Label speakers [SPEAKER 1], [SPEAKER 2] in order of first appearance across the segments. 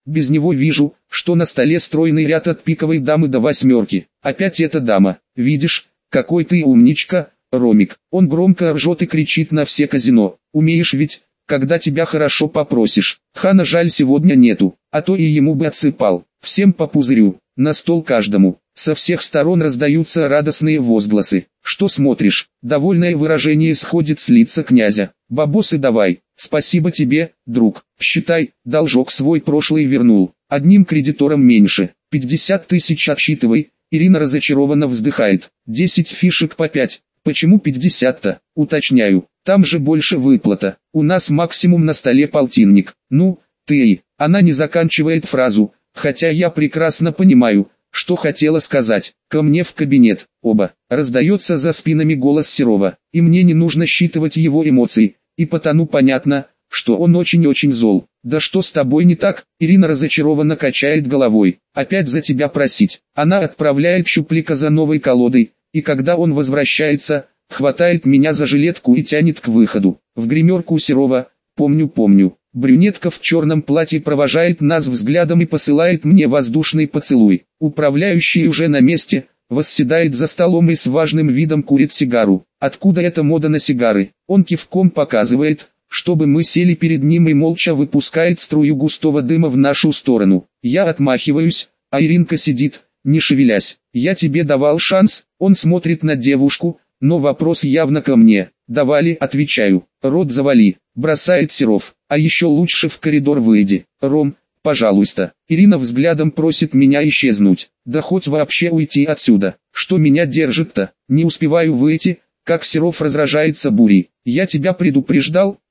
[SPEAKER 1] Без него вижу, что на столе стройный ряд от пиковой дамы до восьмерки. Опять эта дама. Видишь, какой ты умничка, Ромик. Он громко ржет и кричит на все казино. Умеешь ведь, когда тебя хорошо попросишь. Хана жаль сегодня нету, а то и ему бы отсыпал. Всем по пузырю, на стол каждому. Со всех сторон раздаются радостные возгласы. Что смотришь? Довольное выражение сходит с лица князя. Бабосы давай. Спасибо тебе, друг. Считай, должок свой прошлый вернул. Одним кредитором меньше. 50 тысяч отсчитывай. Ирина разочарованно вздыхает. 10 фишек по 5. Почему 50-то? Уточняю. Там же больше выплата. У нас максимум на столе полтинник. Ну, ты. Она не заканчивает фразу, хотя я прекрасно понимаю, что хотела сказать. Ко мне в кабинет. Оба. Раздается за спинами голос Серова. И мне не нужно считывать его эмоции. И потому понятно, что он очень-очень зол. Да что с тобой не так? Ирина разочарованно качает головой. Опять за тебя просить. Она отправляет Щуплика за новой колодой. И когда он возвращается, хватает меня за жилетку и тянет к выходу. В гримерку Серова. Помню. Брюнетка в черном платье провожает нас взглядом и посылает мне воздушный поцелуй. Управляющий уже на месте, восседает за столом и с важным видом курит сигару. Откуда эта мода на сигары? Он кивком показывает, чтобы мы сели перед ним, и молча выпускает струю густого дыма в нашу сторону. Я отмахиваюсь, а Иринка сидит, не шевелясь. Я тебе давал шанс. Он смотрит на девушку, но вопрос явно ко мне. Давали, отвечаю. Рот завали, бросает Серов. А еще лучше в коридор выйди. Ром, пожалуйста. Ирина взглядом просит меня исчезнуть. Да хоть вообще уйти отсюда. Что меня держит-то? Не успеваю выйти, как Серов разражается бурей. Я тебя предупреждал,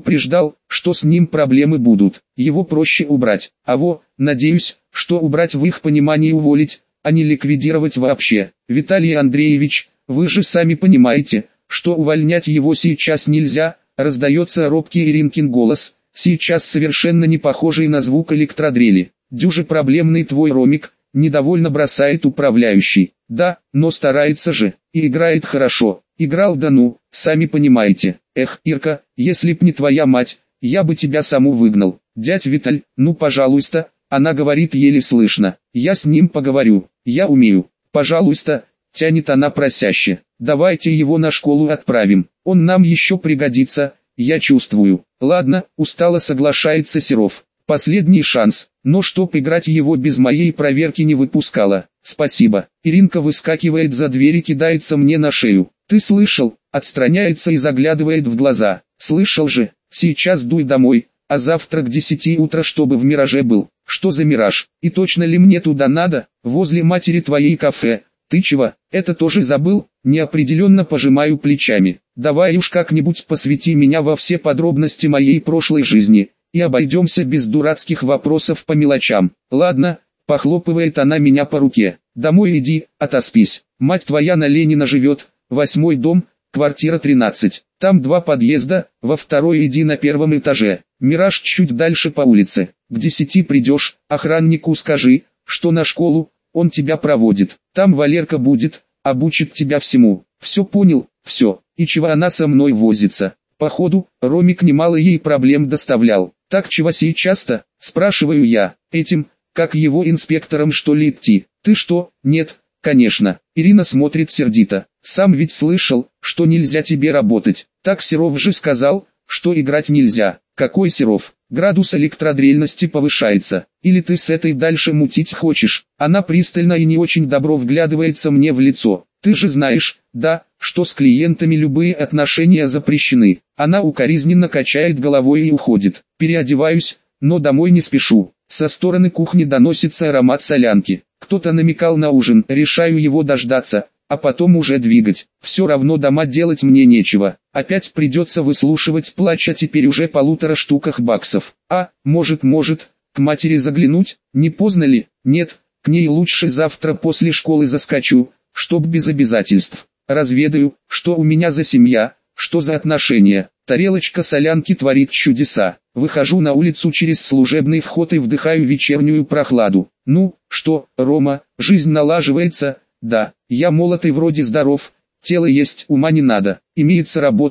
[SPEAKER 1] что с ним проблемы будут. Его проще убрать. Надеюсь, что убрать в их понимании уволить, а не ликвидировать вообще. Виталий Андреевич, вы же сами понимаете, что увольнять его сейчас нельзя. Раздается робкий Иринкин голос, сейчас совершенно не похожий на звук электродрели. Дюже проблемный твой Ромик, недовольно бросает управляющий. Да, но старается же, и играет хорошо. Играл, да ну, сами понимаете. Эх, Ирка, если б не твоя мать, я бы тебя саму выгнал. Дядь Виталь, ну пожалуйста, она говорит еле слышно. Я с ним поговорю, я умею. Пожалуйста, тянет она просяще. Давайте его на школу отправим, он нам еще пригодится, я чувствую. Ладно, устало соглашается Серов. Последний шанс, но чтоб играть его без моей проверки не выпускала. Спасибо. Иринка выскакивает за дверь и кидается мне на шею. Ты слышал? Отстраняется и заглядывает в глаза. Слышал же, сейчас дуй домой, а завтра к 10 утра чтобы в Мираже был. Что за Мираж? И точно ли мне туда надо? Возле матери твоей кафе. Ты чего, это тоже забыл? Неопределенно пожимаю плечами. Давай уж как-нибудь посвяти меня во все подробности моей прошлой жизни, и обойдемся без дурацких вопросов по мелочам. Ладно, похлопывает она меня по руке. Домой иди, отоспись. Мать твоя на Ленина живет, 8-й дом, квартира 13. Там 2 подъезда, во второй иди на 1-м этаже. Мираж чуть дальше по улице. К 10 придешь, охраннику скажи, что на школу, он тебя проводит. Там Валерка будет, обучит тебя всему. Все понял? Все. И чего она со мной возится? Походу, Ромик немало ей проблем доставлял. Так чего сейчас-то, спрашиваю я, этим, как его инспектором что ли идти? Ты что? Нет, конечно. Ирина смотрит сердито. Сам ведь слышал, что нельзя тебе работать. Так Серов же сказал, что играть нельзя. Какой Серов? Градус электродрельности повышается. Или ты с этой дальше мутить хочешь? Она пристально и не очень добро вглядывается мне в лицо. Ты же знаешь, да, что с клиентами любые отношения запрещены. Она укоризненно качает головой и уходит. Переодеваюсь, но домой не спешу. Со стороны кухни доносится аромат солянки. Кто-то намекал на ужин, решаю его дождаться, а потом уже двигать. Все равно дома делать мне нечего. Опять придется выслушивать плач о теперь уже 1,5 штуках баксов. Может, к матери заглянуть? Не поздно ли? Нет, к ней лучше завтра после школы заскочу, чтоб без обязательств. Разведаю, что у меня за семья, что за отношения. Тарелочка солянки творит чудеса. Выхожу на улицу через служебный вход и вдыхаю вечернюю прохладу. Ну, что, Рома, жизнь налаживается? Да, я молод и вроде здоров, тело есть, ума не надо. Имеется работа,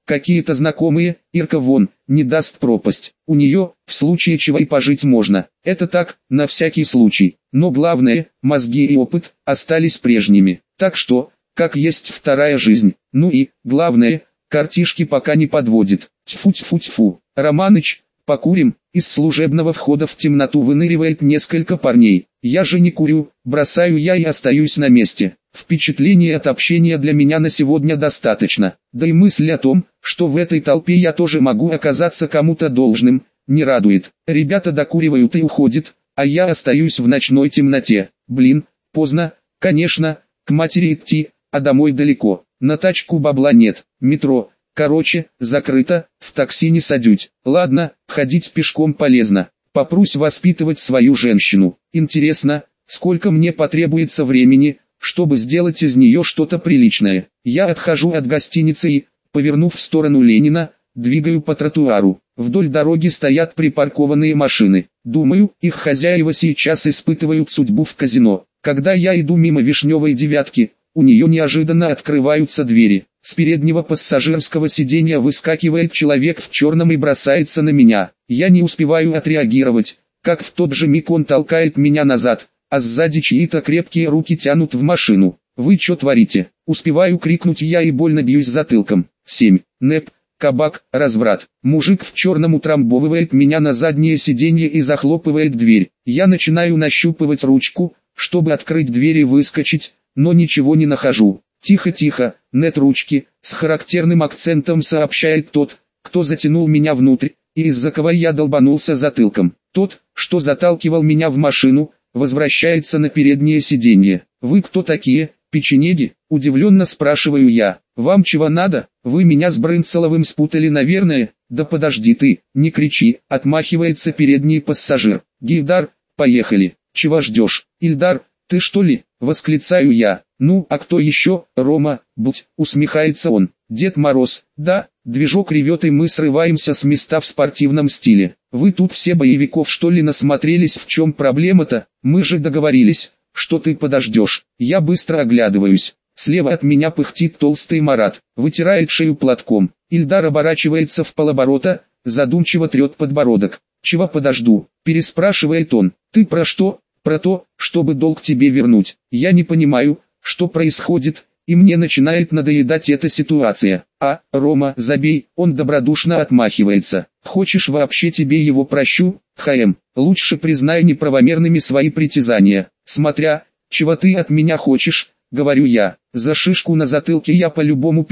[SPEAKER 1] Какие-то знакомые, Ирка вон, не даст пропасть. У нее, в случае чего и пожить можно. Это так, на всякий случай. Но главное, мозги и опыт, остались прежними. Так что, как есть вторая жизнь. Ну и, главное, картишки пока не подводит. Тьфу-тьфу-тьфу. Романыч, покурим? Из служебного входа в темноту выныривает несколько парней. Я же не курю, бросаю я и остаюсь на месте. Впечатлений от общения для меня на сегодня достаточно. Да и мысль о том, что в этой толпе я тоже могу оказаться кому-то должным, не радует. Ребята докуривают и уходят, а я остаюсь в ночной темноте. Блин, поздно, конечно, к матери идти, а домой далеко. На тачку бабла нет, метро. Короче, закрыто, в такси не садють. Ладно, ходить пешком полезно. Попрусь воспитывать свою женщину. Интересно, сколько мне потребуется времени, чтобы сделать из нее что-то приличное. Я отхожу от гостиницы и, повернув в сторону Ленина, двигаю по тротуару. Вдоль дороги стоят припаркованные машины. Думаю, их хозяева сейчас испытывают судьбу в казино. Когда я иду мимо Вишневой девятки, у нее неожиданно открываются двери. С переднего пассажирского сиденья выскакивает человек в черном и бросается на меня. Я не успеваю отреагировать, как в тот же миг он толкает меня назад, а сзади чьи-то крепкие руки тянут в машину. «Вы что творите?» Успеваю крикнуть я и больно бьюсь затылком. 7. НЭП, кабак, разврат. Мужик в черном утрамбовывает меня на заднее сиденье и захлопывает дверь. Я начинаю нащупывать ручку, чтобы открыть дверь и выскочить, но ничего не нахожу. «Тихо-тихо, нет ручки», с характерным акцентом сообщает тот, кто затянул меня внутрь, и из-за кого я долбанулся затылком. Тот, что заталкивал меня в машину, возвращается на переднее сиденье. «Вы кто такие, печенеги?» – удивленно спрашиваю я. «Вам чего надо? Вы меня с Брынцеловым спутали, наверное?» «Да подожди ты, не кричи», – отмахивается передний пассажир. «Гильдар, поехали. Чего ждешь? Ильдар, ты что ли?» – восклицаю я. «Ну, а кто еще, Рома, будь», – усмехается он. «Дед Мороз, да?» Движок ревет и мы срываемся с места в спортивном стиле. «Вы тут все боевиков что ли насмотрелись? В чем проблема-то? Мы же договорились, что ты подождешь». Я быстро оглядываюсь. Слева от меня пыхтит толстый Марат, вытирает шею платком. Ильдар оборачивается в полоборота, задумчиво трет подбородок. «Чего подожду?» – переспрашивает он. «Ты про что?» «Про то, чтобы долг тебе вернуть. Я не понимаю, что происходит, и мне начинает надоедать эта ситуация». «А, Рома, забей», он добродушно отмахивается. «Хочешь вообще тебе его прощу? Лучше признай неправомерными свои притязания. Смотря, чего ты от меня хочешь», говорю я. «За шишку на затылке я по-любому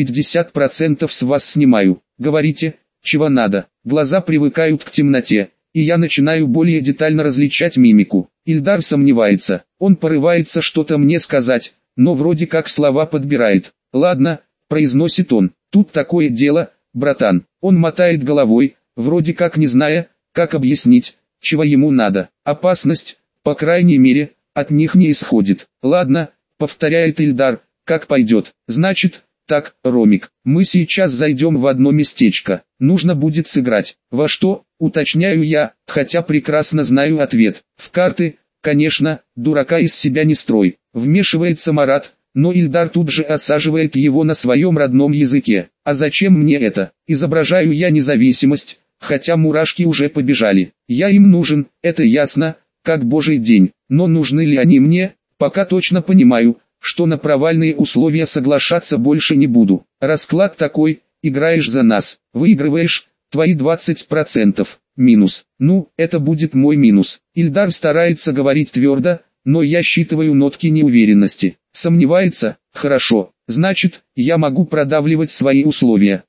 [SPEAKER 1] 50% с вас снимаю. Говорите, чего надо». Глаза привыкают к темноте, и я начинаю более детально различать мимику. Ильдар сомневается, он порывается что-то мне сказать, но вроде как слова подбирает. «Ладно», произносит он, «тут такое дело, братан». Он мотает головой, вроде как не зная, как объяснить, чего ему надо. Опасность, по крайней мере, от них не исходит. «Ладно», повторяет Ильдар, «как пойдет». «Значит, так, Ромик, мы сейчас зайдем в одно местечко. Нужно будет сыграть». «Во что?» уточняю я, хотя прекрасно знаю ответ. «В карты, конечно, дурака из себя не строй». Вмешивается Марат, но Ильдар тут же осаживает его на своем родном языке. «А зачем мне это?» Изображаю я независимость, хотя мурашки уже побежали. Я им нужен, это ясно, как божий день. Но нужны ли они мне? Пока точно понимаю, что на провальные условия соглашаться больше не буду. Расклад такой: играешь за нас, выигрываешь, твои 20%, минус. Ну, это будет мой минус. Ильдар старается говорить твердо, но я считываю нотки неуверенности. Сомневается? Хорошо, значит, я могу продавливать свои условия.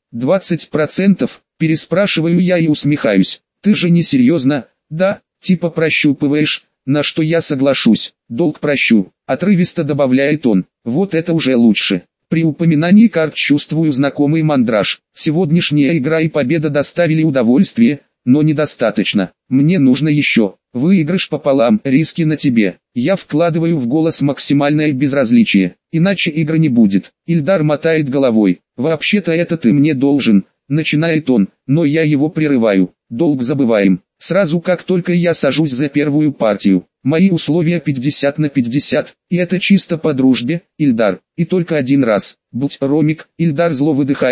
[SPEAKER 1] 20%, переспрашиваю я и усмехаюсь. Ты же не серьезно? Да, типа прощупываешь, на что я соглашусь. Долг прощу, отрывисто добавляет он. Вот это уже лучше. При упоминании карт чувствую знакомый мандраж. Сегодняшняя игра и победа доставили удовольствие, но недостаточно. Мне нужно еще. Выигрыш пополам, риски на тебе. Я вкладываю в голос максимальное безразличие, иначе игры не будет. Ильдар мотает головой. «Вообще-то это ты мне должен», начинает он, но я его прерываю. «Долг забываем. Сразу как только я сажусь за первую партию. Мои условия 50 на 50, и это чисто по дружбе, Ильдар, и только один раз. Будь Ромик». Ильдар зло выдыхает,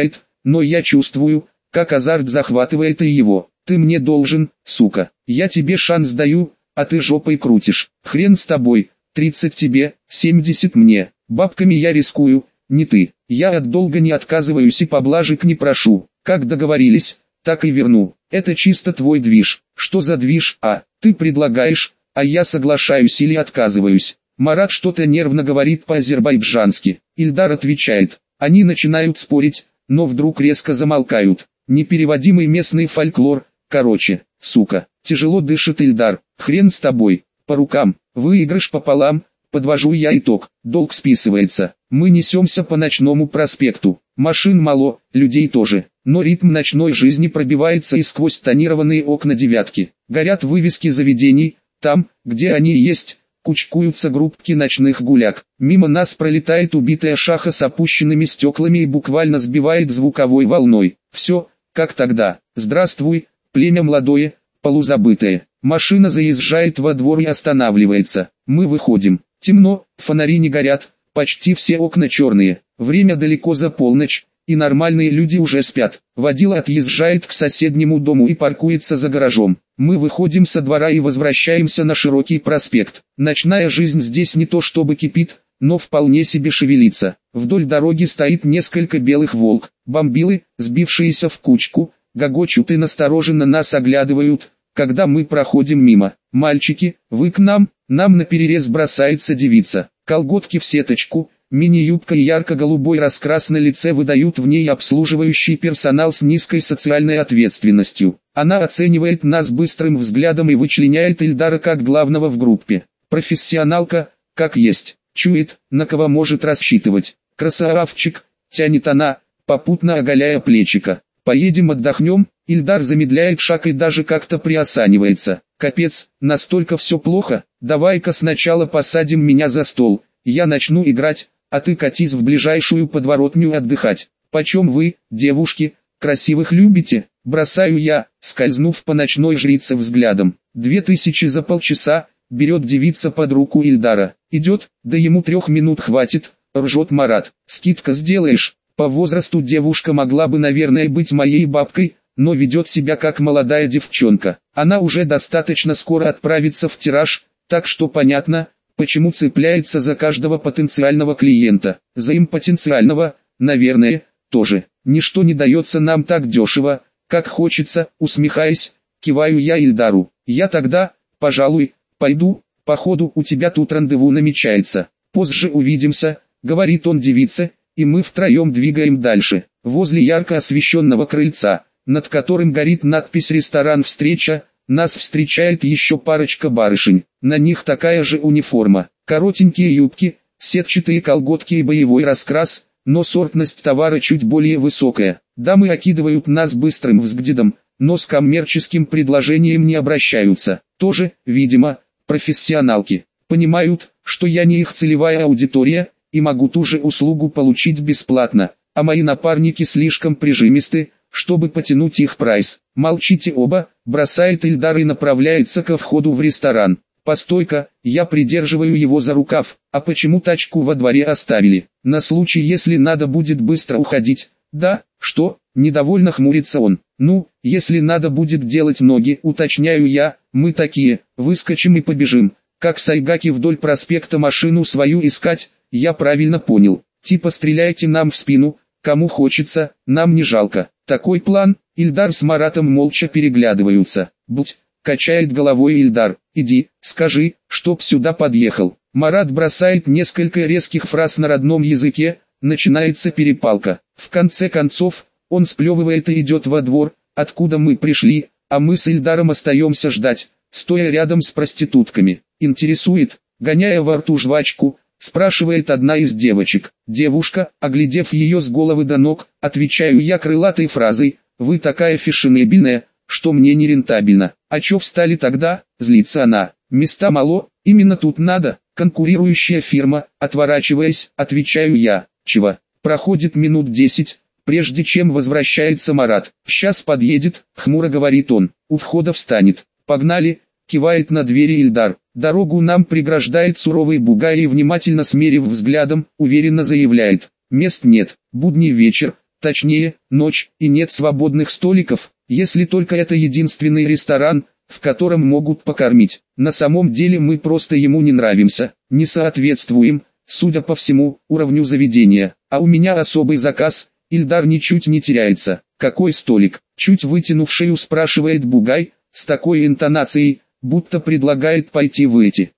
[SPEAKER 1] но я чувствую, как азарт захватывает и его. Ты мне должен, сука, я тебе шанс даю, а ты жопой крутишь. Хрен с тобой, 30 тебе, 70 мне. Бабками я рискую, не ты. Я от долга не отказываюсь и поблажек не прошу. Как договорились, так и верну. Это чисто твой движ. Что за движ, а? Ты предлагаешь, а я соглашаюсь или отказываюсь. Марат что-то нервно говорит по-азербайджански. Ильдар отвечает. Они начинают спорить, но вдруг резко замолкают. Непереводимый местный фольклор. Короче, сука, тяжело дышит Ильдар. Хрен с тобой. По рукам. Выигрыш пополам. Подвожу я итог. Долг списывается. Мы несемся по ночному проспекту. Машин мало, людей тоже. Но ритм ночной жизни пробивается и сквозь тонированные окна девятки. Горят вывески заведений. Там, где они есть, кучкуются группки ночных гуляк. Мимо нас пролетает убитая шаха с опущенными стеклами и буквально сбивает звуковой волной. Все, как тогда. Здравствуй, племя молодое, полузабытое. Машина заезжает во двор и останавливается. Мы выходим. Темно, фонари не горят, почти все окна черные. Время далеко за полночь, и нормальные люди уже спят. Водила отъезжает к соседнему дому и паркуется за гаражом. Мы выходим со двора и возвращаемся на широкий проспект. Ночная жизнь здесь не то чтобы кипит, но вполне себе шевелится. Вдоль дороги стоит несколько белых волк. Бомбилы, сбившиеся в кучку, гогочут и настороженно нас оглядывают, когда мы проходим мимо. «Мальчики, вы к нам?» Нам наперерез бросается девица. Колготки в сеточку, мини-юбка и ярко-голубой раскрас на лице выдают в ней обслуживающий персонал с низкой социальной ответственностью. Она оценивает нас быстрым взглядом и вычленяет Ильдара как главного в группе. Профессионалка, как есть, чует, на кого может рассчитывать. Красавчик, тянет она, попутно оголяя плечика. «Поедем отдохнем?» Ильдар замедляет шаг и даже как-то приосанивается. «Капец, настолько все плохо? Давай-ка сначала посадим меня за стол, я начну играть, а ты катись в ближайшую подворотню отдыхать. Почем вы, девушки, красивых любите?» Бросаю я, скользнув по ночной жрице взглядом. 2000 за полчаса, берет девица под руку Ильдара. «Идет, да ему 3 минут хватит», ржет Марат. «Скидка сделаешь?» По возрасту девушка могла бы, наверное, быть моей бабкой, но ведет себя как молодая девчонка. Она уже достаточно скоро отправится в тираж, так что понятно, почему цепляется за каждого потенциального клиента. За им потенциального, наверное, тоже. Ничто не дается нам так дешево, как хочется, усмехаясь, киваю я Ильдару. «Я тогда, пожалуй, пойду, походу у тебя тут рандеву намечается. Позже увидимся», говорит он девице, и мы втроем двигаем дальше. Возле ярко освещенного крыльца, над которым горит надпись «Ресторан Встреча», нас встречает еще парочка барышень. На них такая же униформа, коротенькие юбки, сетчатые колготки и боевой раскрас, но сортность товара чуть более высокая. Дамы окидывают нас быстрым взглядом, но с коммерческим предложением не обращаются. Тоже, видимо, профессионалки. Понимают, что я не их целевая аудитория, и могу ту же услугу получить бесплатно, а мои напарники слишком прижимисты, чтобы потянуть их прайс. «Молчите оба», бросает Ильдар и направляется ко входу в ресторан. «Постой-ка, я придерживаю его за рукав, а почему тачку во дворе оставили? На случай, если надо будет быстро уходить». «Да, что?» Недовольно хмурится он. «Ну, если надо будет делать ноги, уточняю я, мы такие, выскочим и побежим, как сайгаки вдоль проспекта машину свою искать». «Я правильно понял, типа стреляйте нам в спину, кому хочется, нам не жалко». Такой план. Ильдар с Маратом молча переглядываются. «Будь», качает головой Ильдар, «иди, скажи, чтоб сюда подъехал». Марат бросает несколько резких фраз на родном языке, начинается перепалка. В конце концов, он сплевывает и идет во двор, откуда мы пришли, а мы с Ильдаром остаемся ждать, стоя рядом с проститутками. «Интересует», гоняя во рту жвачку, спрашивает одна из девочек. Девушка, оглядев ее с головы до ног, отвечаю я крылатой фразой: «Вы такая фешенебельная, что мне не рентабельно». «А чё встали тогда?» — злится она. «Места мало, именно тут надо, конкурирующая фирма», отворачиваясь, отвечаю я. «Чего?» Проходит минут 10, прежде чем возвращается Марат. «Сейчас подъедет», — хмуро говорит он. «У входа встанет». «Погнали», — кивает на двери Ильдар. Дорогу нам преграждает суровый бугай и, внимательно смерив взглядом, уверенно заявляет: «Мест нет, будний вечер, точнее, ночь, и нет свободных столиков, если только это единственный ресторан, в котором могут покормить. На самом деле мы просто ему не нравимся, не соответствуем, судя по всему, уровню заведения. А у меня особый заказ. Ильдар ничуть не теряется. Какой столик? Чуть вытянув шею, спрашивает Бугай, с такой интонацией, будто предлагает пойти в эти.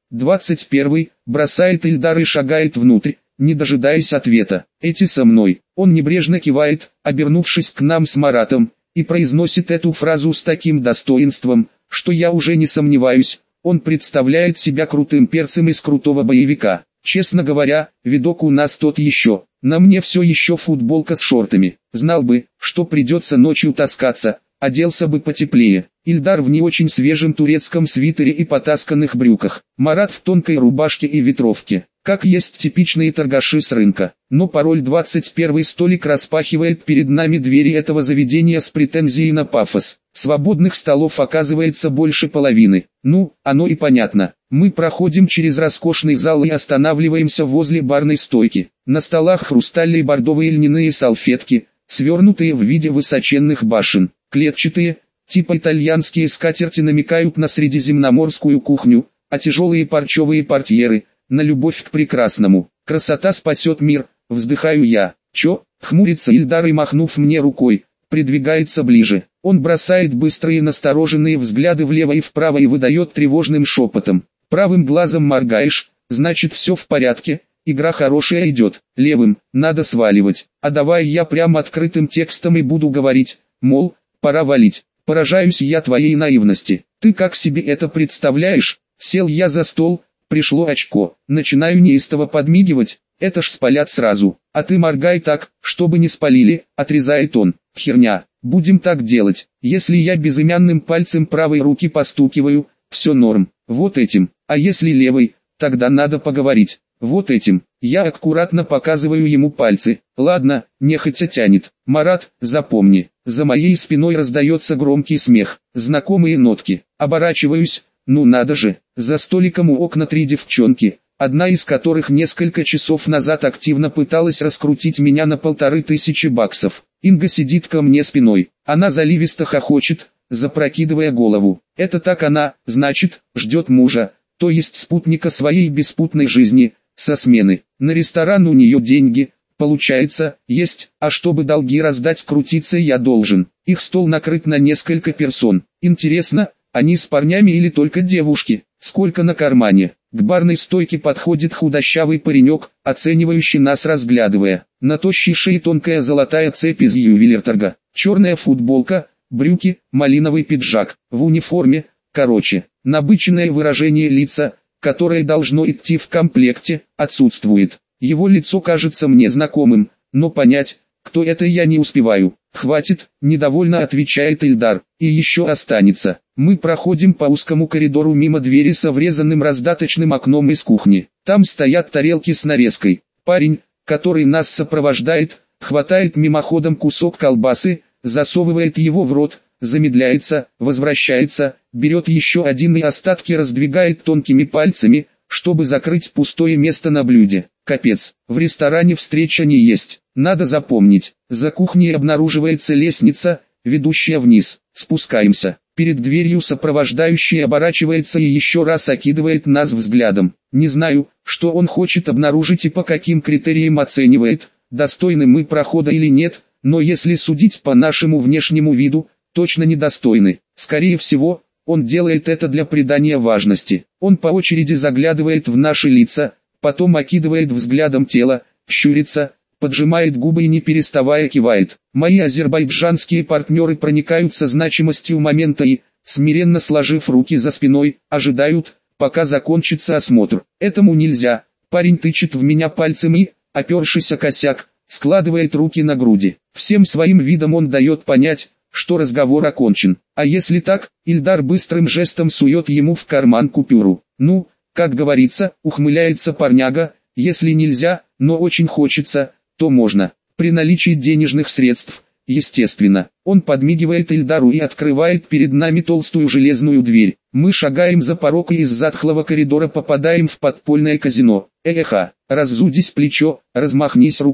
[SPEAKER 1] 21-й, бросает Ильдар и шагает внутрь, не дожидаясь ответа. Эти со мной. Он небрежно кивает, обернувшись к нам с Маратом, и произносит эту фразу с таким достоинством, что я уже не сомневаюсь, он представляет себя крутым перцем из крутого боевика. Честно говоря, видок у нас тот еще. На мне все еще футболка с шортами. Знал бы, что придется ночью таскаться, оделся бы потеплее. Ильдар в не очень свежем турецком свитере и потасканных брюках. Марат в тонкой рубашке и ветровке. Как есть типичные торгаши с рынка. Но пароль 21 столик распахивает перед нами двери этого заведения с претензией на пафос. Свободных столов оказывается больше половины. Ну, оно и понятно. Мы проходим через роскошный зал и останавливаемся возле барной стойки. На столах хрустальные бордовые льняные салфетки, свернутые в виде высоченных башен. Клетчатые, типа итальянские скатерти намекают на средиземноморскую кухню, а тяжелые парчевые портьеры – на любовь к прекрасному. Красота спасет мир, вздыхаю я. Чё? Хмурится Ильдар и, махнув мне рукой, придвигается ближе. Он бросает быстрые настороженные взгляды влево и вправо и выдает тревожным шепотом. Правым глазом моргаешь, значит все в порядке, игра хорошая идет. Левым, надо сваливать. А давай я прямо открытым текстом и буду говорить, мол, пора валить. Поражаюсь я твоей наивности. Ты как себе это представляешь? Сел я за стол. Пришло очко, начинаю неистово подмигивать, это ж спалят сразу, а ты моргай так, чтобы не спалили, отрезает он. Херня, будем так делать, если я безымянным пальцем правой руки постукиваю, все норм, вот этим, а если левой, тогда надо поговорить, вот этим, я аккуратно показываю ему пальцы, ладно, нехотя тянет. Марат, запомни, за моей спиной раздается громкий смех, знакомые нотки, оборачиваюсь. Ну надо же, за столиком у окна 3 девчонки, одна из которых несколько часов назад активно пыталась раскрутить меня на 1500 баксов. Инга сидит ко мне спиной, она заливисто хохочет, запрокидывая голову. Это так она, значит, ждет мужа, то есть спутника своей беспутной жизни, со смены. На ресторан у нее деньги, получается, есть, а чтобы долги раздать, крутиться я должен. Их стол накрыт на несколько персон. Интересно, они с парнями или только девушки? Сколько на кармане? К барной стойке подходит худощавый паренек, оценивающий нас разглядывая. На тощей шее тонкая золотая цепь из ювелирторга, черная футболка, брюки, малиновый пиджак. В униформе, короче, набыченное выражение лица, которое должно идти в комплекте, отсутствует. Его лицо кажется мне знакомым, но понять, кто это, я не успеваю. «Хватит», – недовольно отвечает Ильдар, – «и еще останется». Мы проходим по узкому коридору мимо двери со врезанным раздаточным окном из кухни. Там стоят тарелки с нарезкой. Парень, который нас сопровождает, хватает мимоходом кусок колбасы, засовывает его в рот, замедляется, возвращается, берет еще один и остатки раздвигает тонкими пальцами, чтобы закрыть пустое место на блюде. Капец, в ресторане встреча не есть. Надо запомнить, за кухней обнаруживается лестница, ведущая вниз. Спускаемся. Перед дверью сопровождающий оборачивается и еще раз окидывает нас взглядом. Не знаю, что он хочет обнаружить и по каким критериям оценивает, достойны мы прохода или нет, но если судить по нашему внешнему виду, точно недостойны. Скорее всего, он делает это для придания важности. Он по очереди заглядывает в наши лица, потом окидывает взглядом тело, щурится, поджимает губы и не переставая кивает. Мои азербайджанские партнеры проникаются значимостью момента и, смиренно сложив руки за спиной, ожидают, пока закончится осмотр. Этому нельзя. Парень тычет в меня пальцем и, опершись о косяк, складывает руки на груди. Всем своим видом он дает понять, что разговор окончен. А если так, Ильдар быстрым жестом сует ему в карман купюру. Ну, как говорится, ухмыляется парняга, если нельзя, но очень хочется, то можно. При наличии денежных средств, естественно. Он подмигивает Ильдару и открывает перед нами толстую железную дверь. Мы шагаем за порог и из затхлого коридора попадаем в подпольное казино. Эха, разудись плечо, размахнись рука.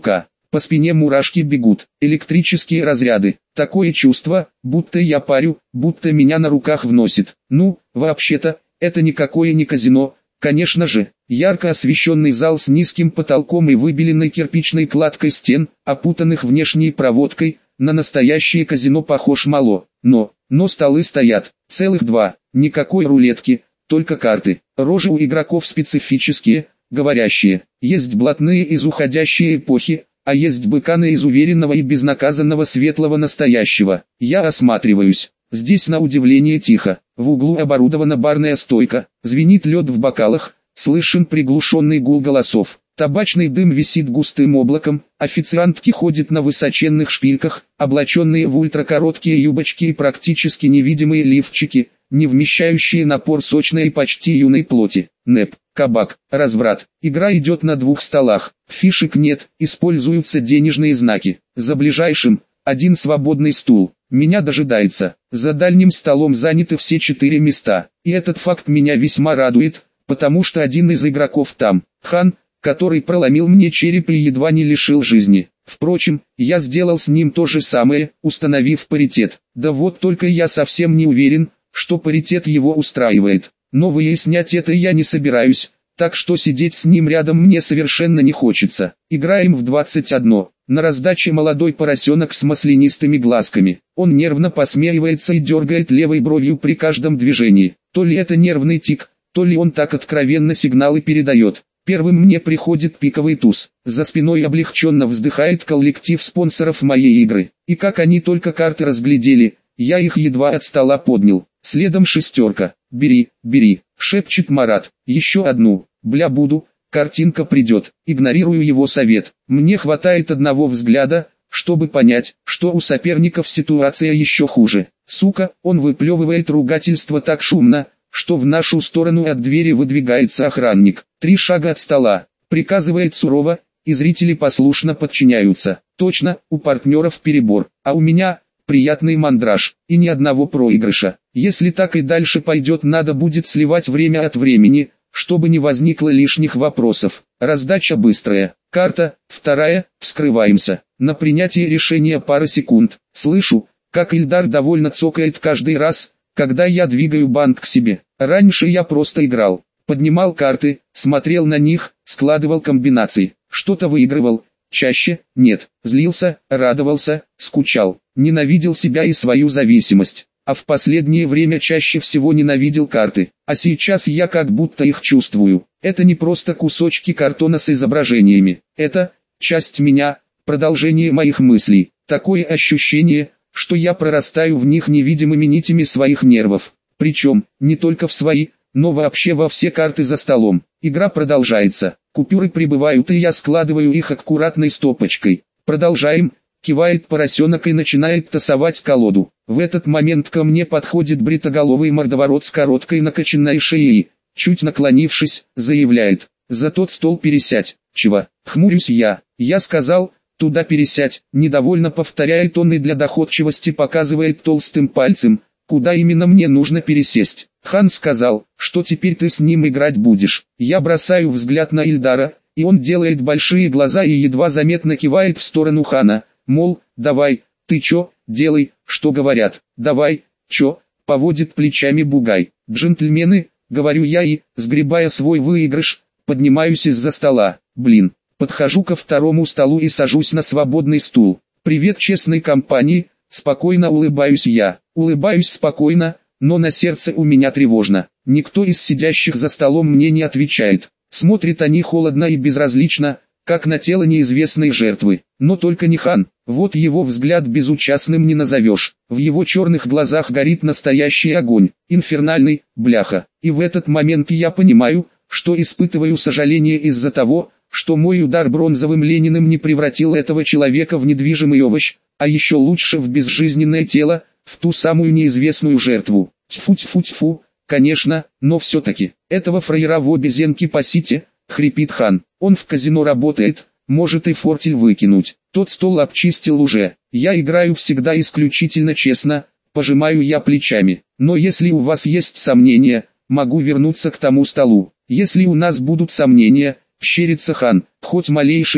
[SPEAKER 1] По спине мурашки бегут, электрические разряды. Такое чувство, будто я парю, будто меня на руках вносит. Ну, вообще-то, это никакое не казино. Конечно же, ярко освещенный зал с низким потолком и выбеленной кирпичной кладкой стен, опутанных внешней проводкой, на настоящее казино похож мало. Но столы стоят, целых два, никакой рулетки, только карты. Рожи у игроков специфические, говорящие. Есть блатные из уходящей эпохи, а есть быканы из уверенного и безнаказанного светлого настоящего. Я осматриваюсь. Здесь на удивление тихо. В углу оборудована барная стойка, звенит лед в бокалах, слышен приглушенный гул голосов. Табачный дым висит густым облаком, официантки ходят на высоченных шпильках, облаченные в ультракороткие юбочки и практически невидимые лифчики, не вмещающие напор сочной и почти юной плоти. НЭП, кабак, разврат. Игра идет на двух столах, фишек нет, используются денежные знаки. За ближайшим, один свободный стул. Меня дожидается. За дальним столом заняты все 4 места. И этот факт меня весьма радует, потому что один из игроков там, Хан, который проломил мне череп и едва не лишил жизни. Впрочем, я сделал с ним то же самое, установив паритет. Да вот только я совсем не уверен, что паритет его устраивает. Но выяснять это я не собираюсь, так что сидеть с ним рядом мне совершенно не хочется. Играем в 21. На раздаче молодой поросенок с маслянистыми глазками. Он нервно посмеивается и дергает левой бровью при каждом движении. То ли это нервный тик, то ли он так откровенно сигналы передает. Первым мне приходит пиковый туз. За спиной облегченно вздыхает коллектив спонсоров моей игры. И как они только карты разглядели, я их едва от стола поднял. Следом шестерка. «Бери, бери», — шепчет Марат. «Еще одну, бля буду». Картинка придет. Игнорирую его совет. Мне хватает одного взгляда, чтобы понять, что у соперников ситуация еще хуже. Сука, он выплевывает ругательство так шумно, что в нашу сторону от двери выдвигается охранник. 3 шага от стола. Приказывает сурово, и зрители послушно подчиняются. Точно, у партнеров перебор, а у меня приятный мандраж, и ни одного проигрыша. Если так и дальше пойдет, надо будет сливать время от времени, чтобы не возникло лишних вопросов. Раздача быстрая. Карта, 2, вскрываемся. На принятие решения пара секунд. Слышу, как Ильдар довольно цокает каждый раз, когда я двигаю банк к себе. Раньше я просто играл. Поднимал карты, смотрел на них, складывал комбинации. Что-то выигрывал. Чаще, нет. Злился, радовался, скучал. Ненавидел себя и свою зависимость. А в последнее время чаще всего ненавидел карты. А сейчас я как будто их чувствую. Это не просто кусочки картона с изображениями. Это часть меня, продолжение моих мыслей. Такое ощущение, что я прорастаю в них невидимыми нитями своих нервов. Причем, не только в свои, но вообще во все карты за столом. Игра продолжается. Купюры прибывают, и я складываю их аккуратной стопочкой. Продолжаем. Кивает поросенок и начинает тасовать колоду. В этот момент ко мне подходит бритоголовый мордоворот с короткой накачанной шеей, чуть наклонившись, заявляет: «За тот стол пересядь». «Чего?» — хмурюсь я. «Я сказал, туда пересядь», — недовольно повторяет он и для доходчивости показывает толстым пальцем, куда именно мне нужно пересесть. «Хан сказал, что теперь ты с ним играть будешь». Я бросаю взгляд на Ильдара, и он делает большие глаза и едва заметно кивает в сторону Хана. Мол, давай, ты чё, делай, что говорят, давай, чё, поводит плечами бугай. Джентльмены, говорю я и, сгребая свой выигрыш, поднимаюсь из-за стола. Блин, подхожу ко второму столу и сажусь на свободный стул. Привет честной компании, спокойно улыбаюсь я. Улыбаюсь спокойно, но на сердце у меня тревожно. Никто из сидящих за столом мне не отвечает. Смотрят они холодно и безразлично, как на тело неизвестной жертвы. Но только не Хан. Вот его взгляд безучастным не назовешь. В его черных глазах горит настоящий огонь. Инфернальный, бляха. И в этот момент я понимаю, что испытываю сожаление из-за того, что мой удар бронзовым Лениным не превратил этого человека в недвижимый овощ, а еще лучше в безжизненное тело, в ту самую неизвестную жертву. Тьфу-тьфу-тьфу, конечно, но все-таки. Этого фраера в обе зенки пасите, хрипит Хан. Он в казино работает, может и фортель выкинуть. Тот стол обчистил уже. Я играю всегда исключительно честно, пожимаю я плечами. Но если у вас есть сомнения, могу вернуться к тому столу. Если у нас будут сомнения, щерится Хан, хоть малейшие,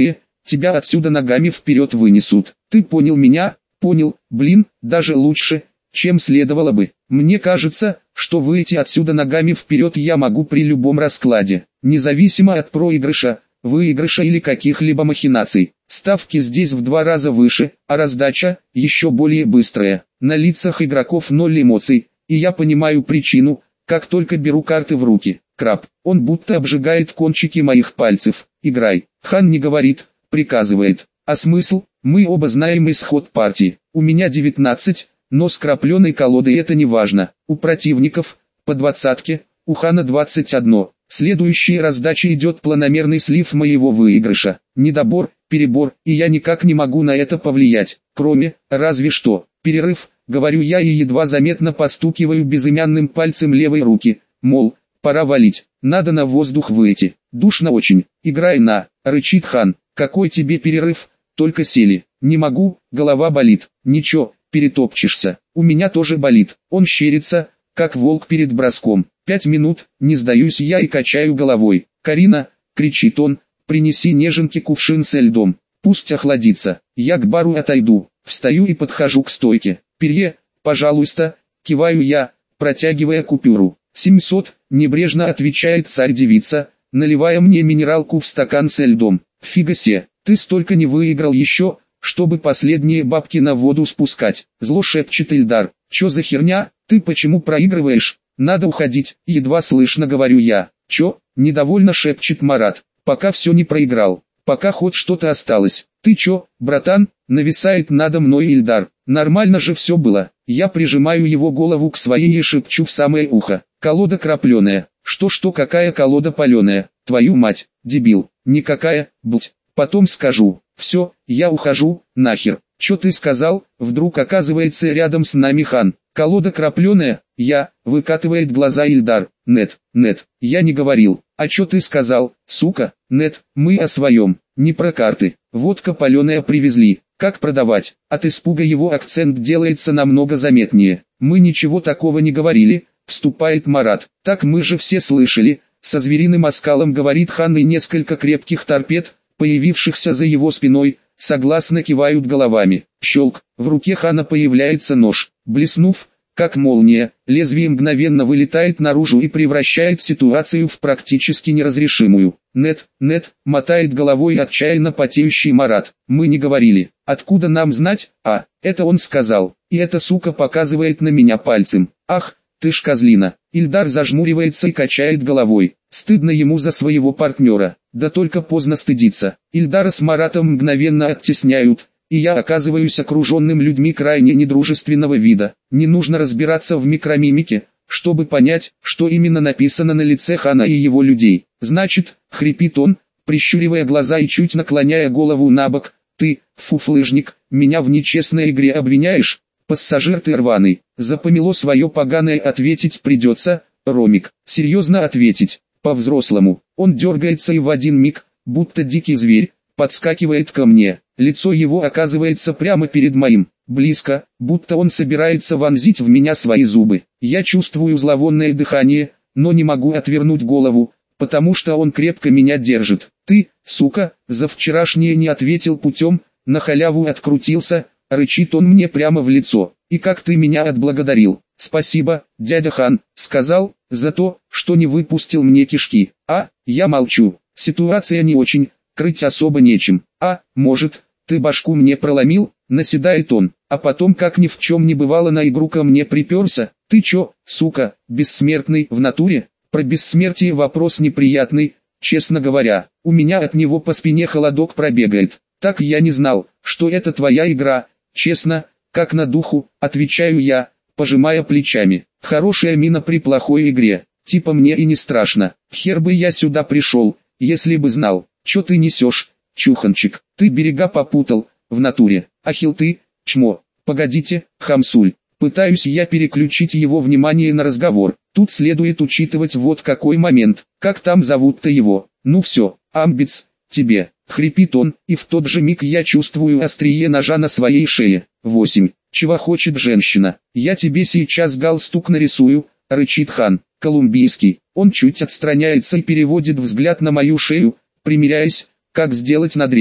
[SPEAKER 1] тебя отсюда ногами вперед вынесут. Ты понял меня? Понял, блин, даже лучше, чем следовало бы. Мне кажется, что выйти отсюда ногами вперед я могу при любом раскладе, независимо от проигрыша, выигрыша или каких-либо махинаций. Ставки здесь в 2 раза выше, а раздача еще более быстрая. На лицах игроков 0 эмоций, и я понимаю причину, как только беру карты в руки. Краб, он будто обжигает кончики моих пальцев. Играй. Хан не говорит, приказывает. А смысл? Мы оба знаем исход партии. У меня 19, но с крапленой колодой это не важно. У противников, по 20-ке, у Хана 21. Следующей раздачей идет планомерный слив моего выигрыша. Недобор, перебор, и я никак не могу на это повлиять. Кроме, разве что, перерыв, говорю я и едва заметно постукиваю безымянным пальцем левой руки. Мол, пора валить, надо на воздух выйти. Душно очень. Играй на, рычит Хан. Какой тебе перерыв? Только сели. Не могу, голова болит. Ничего, перетопчешься. У меня тоже болит. Он щерится, как волк перед броском. 5 минут, не сдаюсь я и качаю головой. «Карина!» — кричит он, «принеси неженке кувшин со льдом. Пусть охладится. Я к бару отойду». Встаю и подхожу к стойке. «Перье, пожалуйста!» — киваю я, протягивая купюру. 700, небрежно отвечает царь-девица, наливая мне минералку в стакан со льдом. «Фига се, ты столько не выиграл еще, чтобы последние бабки на воду спускать», — зло шепчет Ильдар. «Чё за херня, ты почему проигрываешь? Надо уходить», — едва слышно говорю я. «Чё?» — недовольно шепчет Марат. «Пока все не проиграл, пока хоть что-то осталось». «Ты чё, братан?» — нависает надо мной Ильдар. «Нормально же все было». Я прижимаю его голову к своей и шепчу в самое ухо. «Колода крапленая». «Что какая колода паленая? Твою мать, дебил». «Никакая, блядь. Потом скажу». «Все, я ухожу, нахер». «Чё ты сказал?» Вдруг оказывается рядом с нами Хан. «Колода крапленая?» Выкатывает глаза Ильдар. Нет, я не говорил. «А чё ты сказал, сука?» «Нет, мы о своем, не про карты. Водка паленая привезли. Как продавать?» От испуга его акцент делается намного заметнее. «Мы ничего такого не говорили», вступает Марат. «Так мы же все слышали», со звериным оскалом говорит Хан, и несколько крепких торпед, появившихся за его спиной, согласно кивают головами. Щелк, в руке Хана появляется нож. Блеснув, как молния, лезвие мгновенно вылетает наружу и превращает ситуацию в практически неразрешимую. «Нет», мотает головой отчаянно потеющий Марат. «Мы не говорили. Откуда нам знать?» Это он сказал. И эта сука показывает на меня пальцем. «Ах, ты ж козлина». Ильдар зажмуривается и качает головой. Стыдно ему за своего партнера. Да только поздно стыдиться. Ильдара с Маратом мгновенно оттесняют, и я оказываюсь окруженным людьми крайне недружественного вида. Не нужно разбираться в микромимике, чтобы понять, что именно написано на лице Хана и его людей. «Значит», — хрипит он, прищуривая глаза и чуть наклоняя голову набок, «ты, фуфлыжник, меня в нечестной игре обвиняешь? Пассажир ты рваный». Запомело свое поганое ответить придется, Ромик. Серьезно ответить, по-взрослому. Он дергается и в один миг, будто дикий зверь, подскакивает ко мне. Лицо его оказывается прямо перед моим, близко, будто он собирается вонзить в меня свои зубы. Я чувствую зловонное дыхание, но не могу отвернуть голову, потому что он крепко меня держит. «Ты, сука, за вчерашнее не ответил путем, на халяву открутился», рычит он мне прямо в лицо. «И как ты меня отблагодарил?» «Спасибо, дядя Хан», сказал, «за то, что не выпустил мне кишки». Я молчу. Ситуация не очень, крыть особо нечем. Может, ты башку мне проломил?» Наседает он, а потом как ни в чем не бывало на игру ко мне приперся. «Ты чё, сука, бессмертный в натуре?» Про бессмертие вопрос неприятный, честно говоря. У меня от него по спине холодок пробегает. «Так я не знал, что это твоя игра, честно, как на духу», отвечаю я, пожимая плечами. Хорошая мина при плохой игре, типа мне и не страшно. Хер бы я сюда пришел, если бы знал. «Чё ты несешь, чуханчик? Ты берега попутал, в натуре. Ахил ты, чмо». «Погодите, хамсуль». Пытаюсь я переключить его внимание на разговор. Тут следует учитывать вот какой момент. Как там зовут-то его? «Ну все, амбиц, тебе», хрипит он, и в тот же миг я чувствую острие ножа на своей шее. 8. «Чего хочет женщина? Я тебе сейчас галстук нарисую», рычит Хан. Колумбийский. Он чуть отстраняется и переводит взгляд на мою шею, примеряясь, как сделать надрез.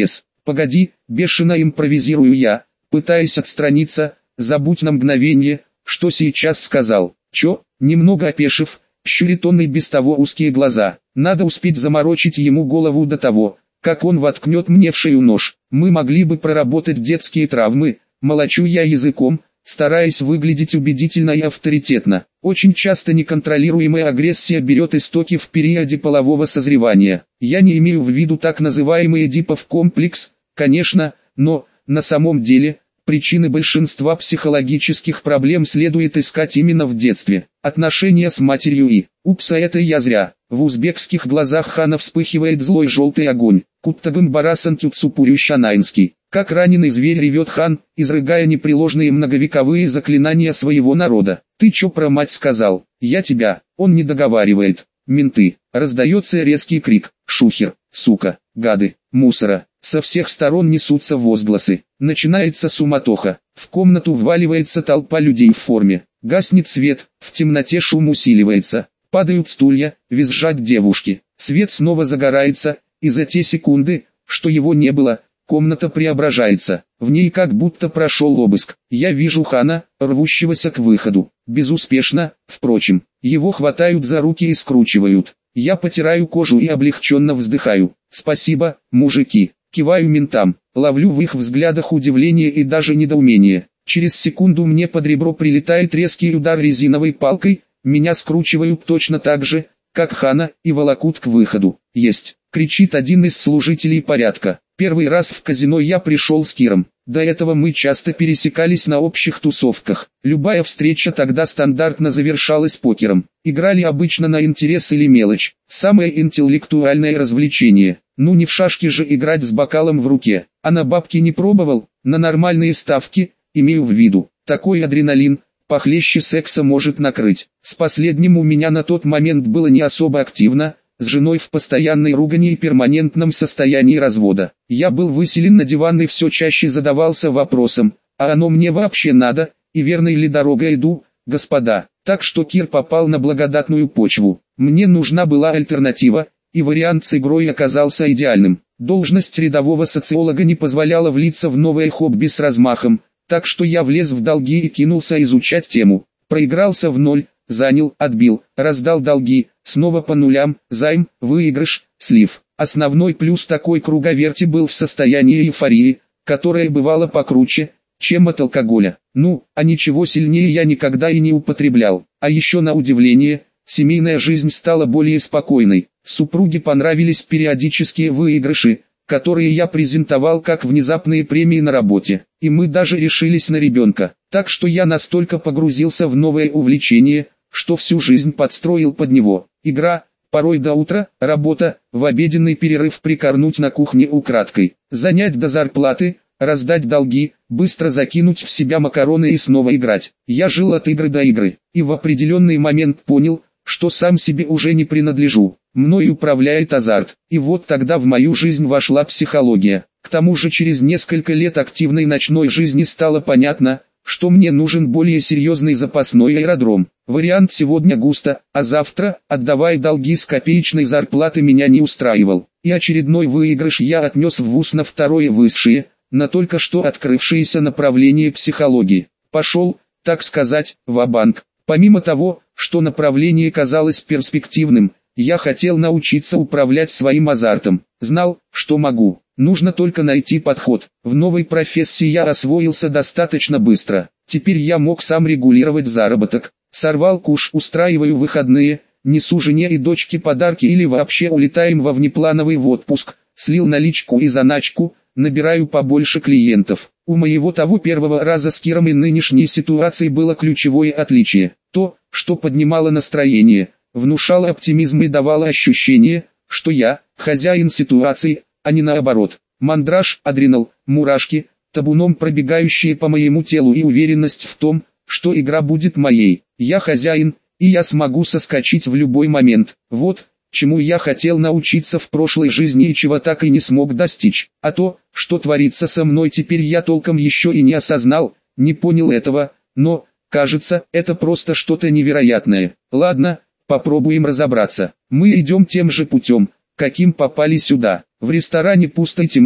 [SPEAKER 1] Погоди, бешено импровизирую я, пытаясь отстраниться, забудь на мгновение, что сейчас сказал. Чё, немного опешив, щурит он и без того узкие глаза. Надо успеть заморочить ему голову до того, как он воткнет мне в шею нож. Мы могли бы проработать детские травмы, молочу я языком, стараясь выглядеть убедительно и авторитетно. Очень часто неконтролируемая агрессия берет истоки в периоде полового созревания. Я не имею в виду так называемый Эдипов комплекс, конечно, но, на самом деле, причины большинства психологических проблем следует искать именно в детстве. Отношения с матерью и «упс, а это я зря». В узбекских глазах хана вспыхивает злой желтый огонь. Куттагын барасан тюцупурющанаинский. Как раненый зверь ревет хан, изрыгая непреложные многовековые заклинания своего народа. «Ты чё про мать сказал? Я тебя». Он не договаривает. «Менты». Раздается резкий крик. «Шухер, сука, гады, мусора». Со всех сторон несутся возгласы. Начинается суматоха. В комнату вваливается толпа людей в форме. Гаснет свет, в темноте шум усиливается. Падают стулья, визжат девушки. Свет снова загорается, и за те секунды, что его не было, комната преображается. В ней как будто прошел обыск. Я вижу хана, рвущегося к выходу. Безуспешно, впрочем. Его хватают за руки и скручивают. Я потираю кожу и облегченно вздыхаю. «Спасибо, мужики». Киваю ментам, ловлю в их взглядах удивление и даже недоумение. Через секунду мне под ребро прилетает резкий удар резиновой палкой, меня скручивают точно так же, как хана, и волокут к выходу. «Есть!» — кричит один из служителей порядка. Первый раз в казино я пришел с Киром. До этого мы часто пересекались на общих тусовках. Любая встреча тогда стандартно завершалась покером. Играли обычно на интерес или мелочь. Самое интеллектуальное развлечение. Ну не в шашки же играть с бокалом в руке. А на бабки не пробовал, на нормальные ставки, имею в виду. Такой адреналин, похлеще секса может накрыть. С последним у меня на тот момент было не особо активно. С женой в постоянной ругани и перманентном состоянии развода. Я был выселен на диван и все чаще задавался вопросом, а оно мне вообще надо, и верной ли дорогой иду, господа. Так что Кир попал на благодатную почву. Мне нужна была альтернатива, и вариант с игрой оказался идеальным. Должность рядового социолога не позволяла влиться в новое хобби с размахом, так что я влез в долги и кинулся изучать тему. Проигрался в ноль. Занял, отбил, раздал долги, снова по нулям, займ, выигрыш, слив. Основной плюс такой круговерти был в состоянии эйфории, которая бывала покруче, чем от алкоголя. Ну, а ничего сильнее я никогда и не употреблял. А еще на удивление, семейная жизнь стала более спокойной. Супруге понравились периодические выигрыши, которые я презентовал как внезапные премии на работе. И мы даже решились на ребенка. Так что я настолько погрузился в новое увлечение, что всю жизнь подстроил под него. Игра, порой до утра, работа, в обеденный перерыв прикорнуть на кухне украдкой, занять до зарплаты, раздать долги, быстро закинуть в себя макароны и снова играть. Я жил от игры до игры, и в определенный момент понял, что сам себе уже не принадлежу. Мной управляет азарт. И вот тогда в мою жизнь вошла психология. К тому же через несколько лет активной ночной жизни стало понятно, что мне нужен более серьезный запасной аэродром. Вариант сегодня густо, а завтра, отдавая долги с копеечной зарплаты, меня не устраивал. И очередной выигрыш я отнес в вуз на второе высшее, на только что открывшееся направление психологии. Пошел, так сказать, ва-банк. Помимо того, что направление казалось перспективным, я хотел научиться управлять своим азартом. Знал, что могу. Нужно только найти подход. В новой профессии я освоился достаточно быстро. Теперь я мог сам регулировать заработок. Сорвал куш, устраиваю выходные, несу жене и дочке подарки или вообще улетаем во внеплановый в отпуск. Слил наличку и заначку, набираю побольше клиентов. У моего того первого раза с Киром и нынешней ситуации было ключевое отличие. То, что поднимало настроение, внушало оптимизм и давало ощущение, что я хозяин ситуации, а не наоборот. Мандраж, адренал, мурашки, табуном пробегающие по моему телу и уверенность в том, что игра будет моей. Я хозяин, и я смогу соскочить в любой момент. Вот, чему я хотел научиться в прошлой жизни и чего так и не смог достичь. А то, что творится со мной теперь, я толком еще и не осознал, не понял этого, но, кажется, это просто что-то невероятное. Ладно, попробуем разобраться. Мы идем тем же путем, каким попали сюда. В ресторане пусто и темно,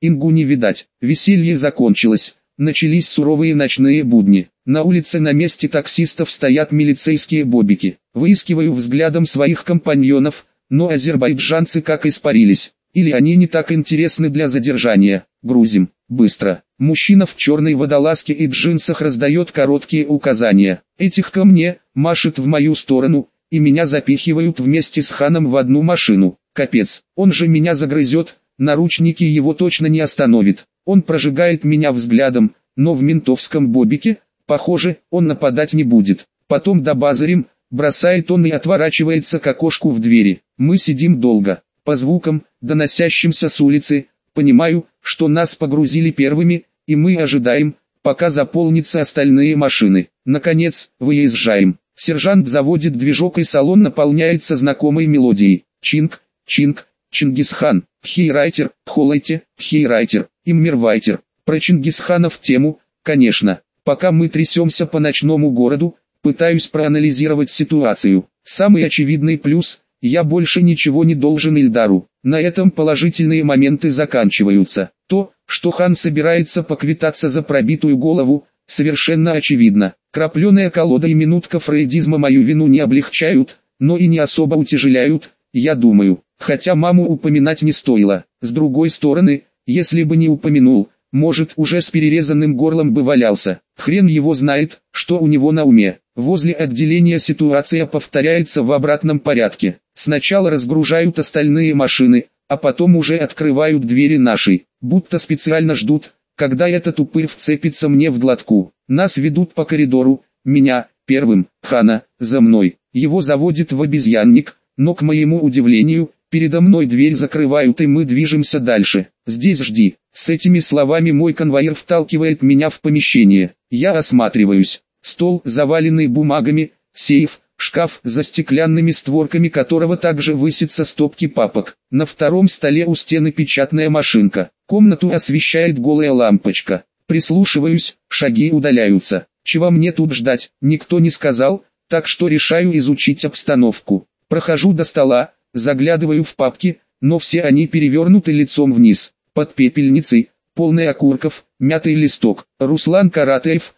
[SPEAKER 1] Ингу не видать. Веселье закончилось. Начались суровые ночные будни. На улице на месте таксистов стоят милицейские бобики. Выискиваю взглядом своих компаньонов, но азербайджанцы как испарились. Или они не так интересны для задержания. Грузим. Быстро. Мужчина в черной водолазке и джинсах раздает короткие указания. Этих ко мне, машет в мою сторону, и меня запихивают вместе с Ханом в одну машину. Капец, он же меня загрызет, наручники его точно не остановит. Он прожигает меня взглядом, но в ментовском бобике, похоже, он нападать не будет. Потом добазарим, бросает он и отворачивается к окошку в двери. Мы сидим долго. По звукам, доносящимся с улицы, понимаю, что нас погрузили первыми, и мы ожидаем, пока заполнятся остальные машины. Наконец, выезжаем. Сержант заводит движок и салон наполняется знакомой мелодией. Чинг, чинг, Чингисхан, Хейрайтер, Холайте, Хейрайтер, Иммервайтер. Про Чингисхана в тему, конечно. Пока мы трясемся по ночному городу, пытаюсь проанализировать ситуацию. Самый очевидный плюс – я больше ничего не должен Ильдару. На этом положительные моменты заканчиваются. То, что Хан собирается поквитаться за пробитую голову, совершенно очевидно. Крапленая колода и минутка фрейдизма мою вину не облегчают, но и не особо утяжеляют, я думаю. Хотя маму упоминать не стоило. С другой стороны, если бы не упомянул, может уже с перерезанным горлом бы валялся. Хрен его знает, что у него на уме. Возле отделения ситуация повторяется в обратном порядке. Сначала разгружают остальные машины, а потом уже открывают двери нашей. Будто специально ждут, когда этот упырь вцепится мне в глотку. Нас ведут по коридору, меня, первым, Хана, за мной. Его заводит в обезьянник, но к моему удивлению, передо мной дверь закрывают и мы движемся дальше. Здесь жди. С этими словами мой конвоир вталкивает меня в помещение. Я осматриваюсь. Стол, заваленный бумагами, сейф, шкаф за стеклянными створками которого также высятся стопки папок. На втором столе у стены печатная машинка. Комнату освещает голая лампочка. Прислушиваюсь, шаги удаляются. Чего мне тут ждать, никто не сказал, так что решаю изучить обстановку. Прохожу до стола, заглядываю в папки, но все они перевернуты лицом вниз. Под пепельницей, полный окурков, мятый листок. Руслан Каратаев,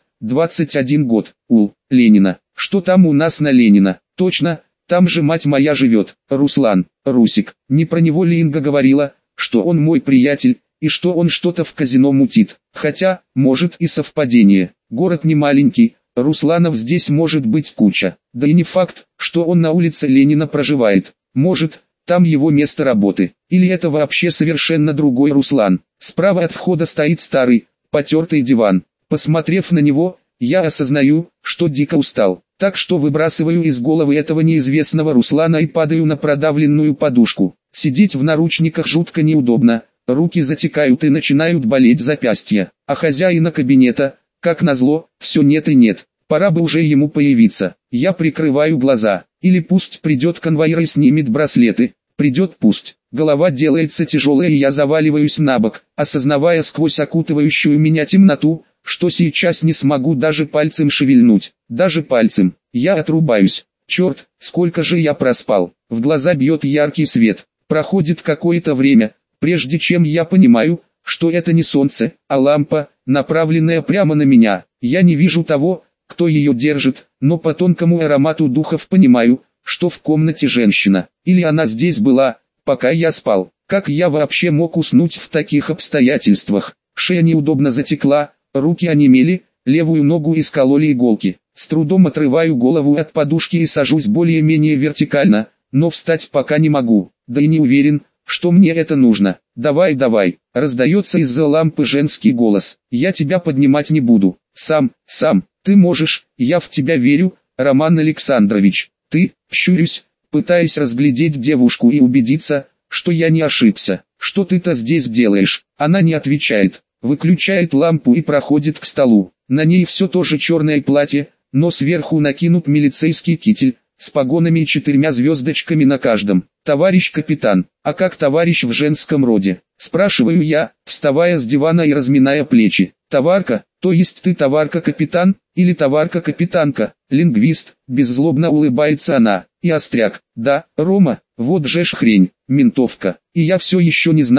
[SPEAKER 1] 21 год, ул, Ленина. Что там у нас на Ленина? Точно, там же мать моя живет. Руслан, Русик. Не про него ли Инга говорила, что он мой приятель, и что он что-то в казино мутит. Хотя, может и совпадение. Город не маленький, Русланов здесь может быть куча. Да и не факт, что он на улице Ленина проживает. Может, там его место работы. Или это вообще совершенно другой Руслан. Справа от входа стоит старый, потертый диван. Посмотрев на него, я осознаю, что дико устал. Так что выбрасываю из головы этого неизвестного Руслана и падаю на продавленную подушку. Сидеть в наручниках жутко неудобно. Руки затекают и начинают болеть запястья. А хозяина кабинета, как назло, все нет и нет. Пора бы уже ему появиться. Я прикрываю глаза. Или пусть придет конвоир и снимет браслеты. Придет пусть. Голова делается тяжелая и я заваливаюсь на бок, осознавая сквозь окутывающую меня темноту, что сейчас не смогу даже пальцем шевельнуть. Даже пальцем. Я отрубаюсь. Черт, сколько же я проспал. В глаза бьет яркий свет. Проходит какое-то время, прежде чем я понимаю, что это не солнце, а лампа, направленная прямо на меня. Я не вижу того, кто ее держит, но по тонкому аромату духов понимаю, что в комнате женщина. Или она здесь была, пока я спал. Как я вообще мог уснуть в таких обстоятельствах? Шея неудобно затекла, руки онемели, левую ногу искололи иголки. С трудом отрываю голову от подушки и сажусь более-менее вертикально, но встать пока не могу. Да и не уверен, что мне это нужно. «Давай, давай», — раздается из-за лампы женский голос. «Я тебя поднимать не буду. Сам, ты можешь, я в тебя верю, Роман Александрович». «Ты», — щурюсь, пытаясь разглядеть девушку и убедиться, что я не ошибся. «Что ты-то здесь делаешь?» Она не отвечает, выключает лампу и проходит к столу. На ней все то же черное платье, но сверху накинут милицейский китель, с погонами и 4 звездочками на каждом. «Товарищ капитан, а как товарищ в женском роде?» Спрашиваю я, вставая с дивана и разминая плечи. «Товарка, то есть ты товарка-капитан, или товарка-капитанка?» Лингвист, беззлобно улыбается она. И остряк. «Да, Рома, вот же ж хрень, ментовка. И я все еще не знаю,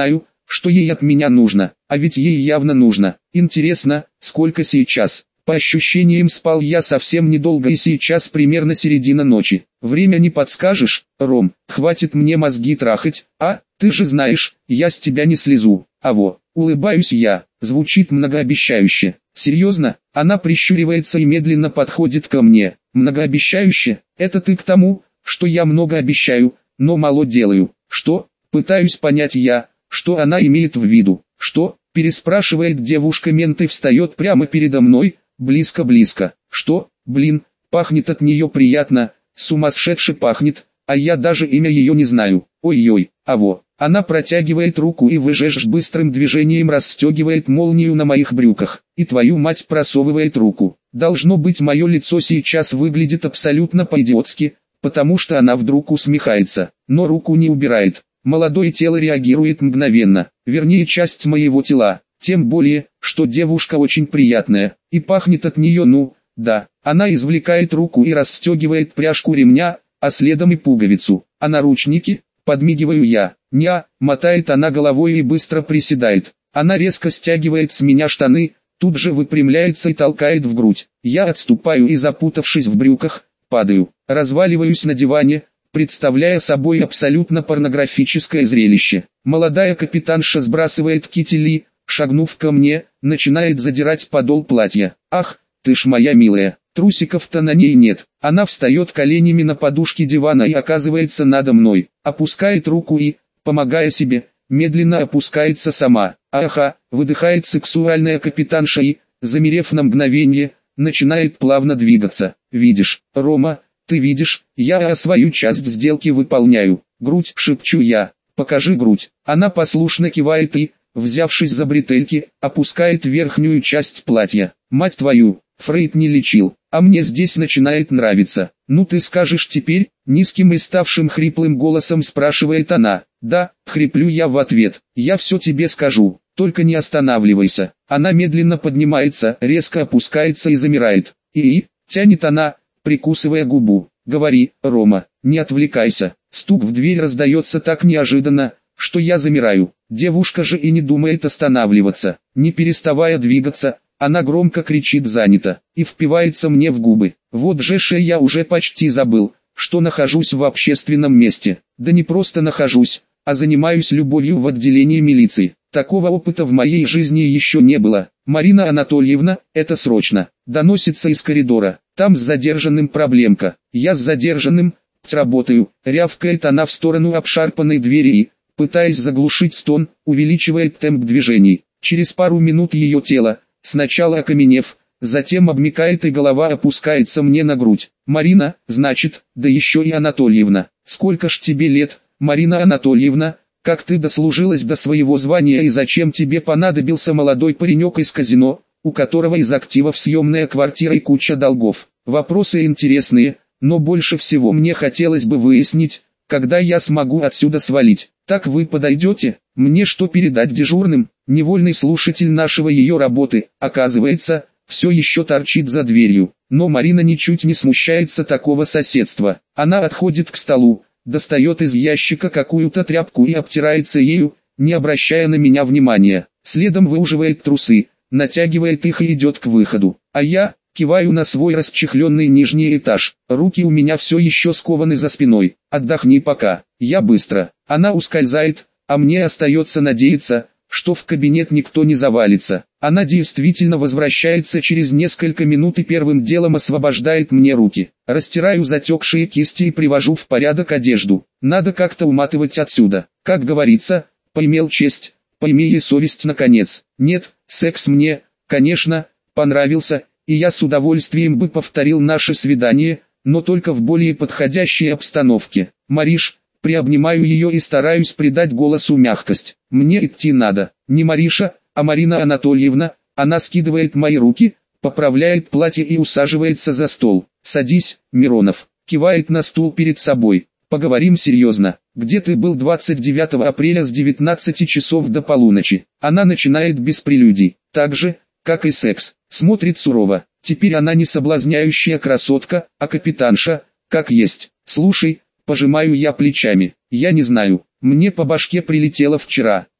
[SPEAKER 1] что ей от меня нужно, а ведь ей явно нужно. Интересно, сколько сейчас? По ощущениям спал я совсем недолго и сейчас примерно середина ночи. Время не подскажешь, Ром, хватит мне мозги трахать, а? Ты же знаешь, я с тебя не слезу. Улыбаюсь я, звучит многообещающе. Серьезно? Она прищуривается и медленно подходит ко мне. Многообещающе? Это ты к тому, что я много обещаю, но мало делаю. Что? Пытаюсь понять я, что она имеет в виду. Что? Переспрашивает девушка-мент и встает прямо передо мной, близко-близко. Что? Блин, пахнет от нее приятно, сумасшедше пахнет, а я даже имя ее не знаю. Ой-ой, Она протягивает руку и выжжешь быстрым движением расстегивает молнию на моих брюках, и твою мать просовывает руку. Должно быть, мое лицо сейчас выглядит абсолютно по-идиотски, потому что она вдруг усмехается, но руку не убирает. Молодое тело реагирует мгновенно, вернее часть моего тела, тем более, что девушка очень приятная, и пахнет от нее да. Она извлекает руку и расстегивает пряжку ремня, а следом и пуговицу. А наручники? Подмигиваю я. Мотает она головой и быстро приседает. Она резко стягивает с меня штаны, тут же выпрямляется и толкает в грудь. Я отступаю и, запутавшись в брюках, падаю. Разваливаюсь на диване, представляя собой абсолютно порнографическое зрелище. Молодая капитанша сбрасывает китель и, шагнув ко мне, начинает задирать подол платья. Ах, ты ж моя милая, трусиков-то на ней нет. Она встает коленями на подушке дивана и оказывается надо мной. Опускает руку и, помогая себе, медленно опускается сама. Выдыхает сексуальная капитанша и, замерев на мгновение, начинает плавно двигаться. Видишь, Рома, ты видишь, я свою часть сделки выполняю. Грудь, шепчу я, покажи грудь. Она послушно кивает и, взявшись за бретельки, опускает верхнюю часть платья. Мать твою, Фрейд не лечил, а мне здесь начинает нравиться. Ну ты скажешь теперь, низким и ставшим хриплым голосом спрашивает она. Да, хриплю я в ответ, я все тебе скажу, только не останавливайся. Она медленно поднимается, резко опускается и замирает. Тянет она, прикусывая губу. Говори, Рома, не отвлекайся. Стук в дверь раздается так неожиданно, что я замираю. Девушка же и не думает останавливаться. Не переставая двигаться, она громко кричит «занято» и впивается мне в губы. Вот же я уже почти забыл, что нахожусь в общественном месте. Да не просто нахожусь, а занимаюсь любовью в отделении милиции. Такого опыта в моей жизни еще не было. Марина Анатольевна, это срочно. Доносится из коридора. Там с задержанным проблемка. Я с задержанным, работаю. Рявкает она в сторону обшарпанной двери и, пытаясь заглушить стон, увеличивает темп движений. Через пару минут ее тело, сначала окаменев, затем обмякает и голова опускается мне на грудь. Марина, значит, да еще и Анатольевна. Сколько ж тебе лет, Марина Анатольевна? Как ты дослужилась до своего звания и зачем тебе понадобился молодой паренек из казино, у которого из активов съемная квартира и куча долгов? Вопросы интересные, но больше всего мне хотелось бы выяснить, когда я смогу отсюда свалить. Так вы подойдете? Мне что передать дежурным? Невольный слушатель нашего ее работы, оказывается, все еще торчит за дверью. Но Марина ничуть не смущается такого соседства. Она отходит к столу, достает из ящика какую-то тряпку и обтирается ею, не обращая на меня внимания. Следом выуживает трусы, натягивает их и идет к выходу. А я киваю на свой расчехленный нижний этаж. Руки у меня все еще скованы за спиной. Отдохни пока. Я быстро. Она ускользает, а мне остается надеяться, что в кабинет никто не завалится. Она действительно возвращается через несколько минут и первым делом освобождает мне руки. Растираю затекшие кисти и привожу в порядок одежду. Надо как-то уматывать отсюда. Как говорится, поимел честь, поимей и совесть наконец. Нет, секс мне, конечно, понравился, и я с удовольствием бы повторил наше свидание, но только в более подходящей обстановке. Мариш, приобнимаю ее и стараюсь придать голосу мягкость. Мне идти надо. Не Мариша, а Марина Анатольевна. Она скидывает мои руки, поправляет платье и усаживается за стол. Садись, Миронов. Кивает на стул перед собой. Поговорим серьезно. Где ты был 29 апреля с 19 часов до полуночи? Она начинает без прелюдий. Так же, как и секс. Смотрит сурово. Теперь она не соблазняющая красотка, а капитанша, как есть. Слушай, пожимаю я плечами. Я не знаю. Мне по башке прилетело вчера.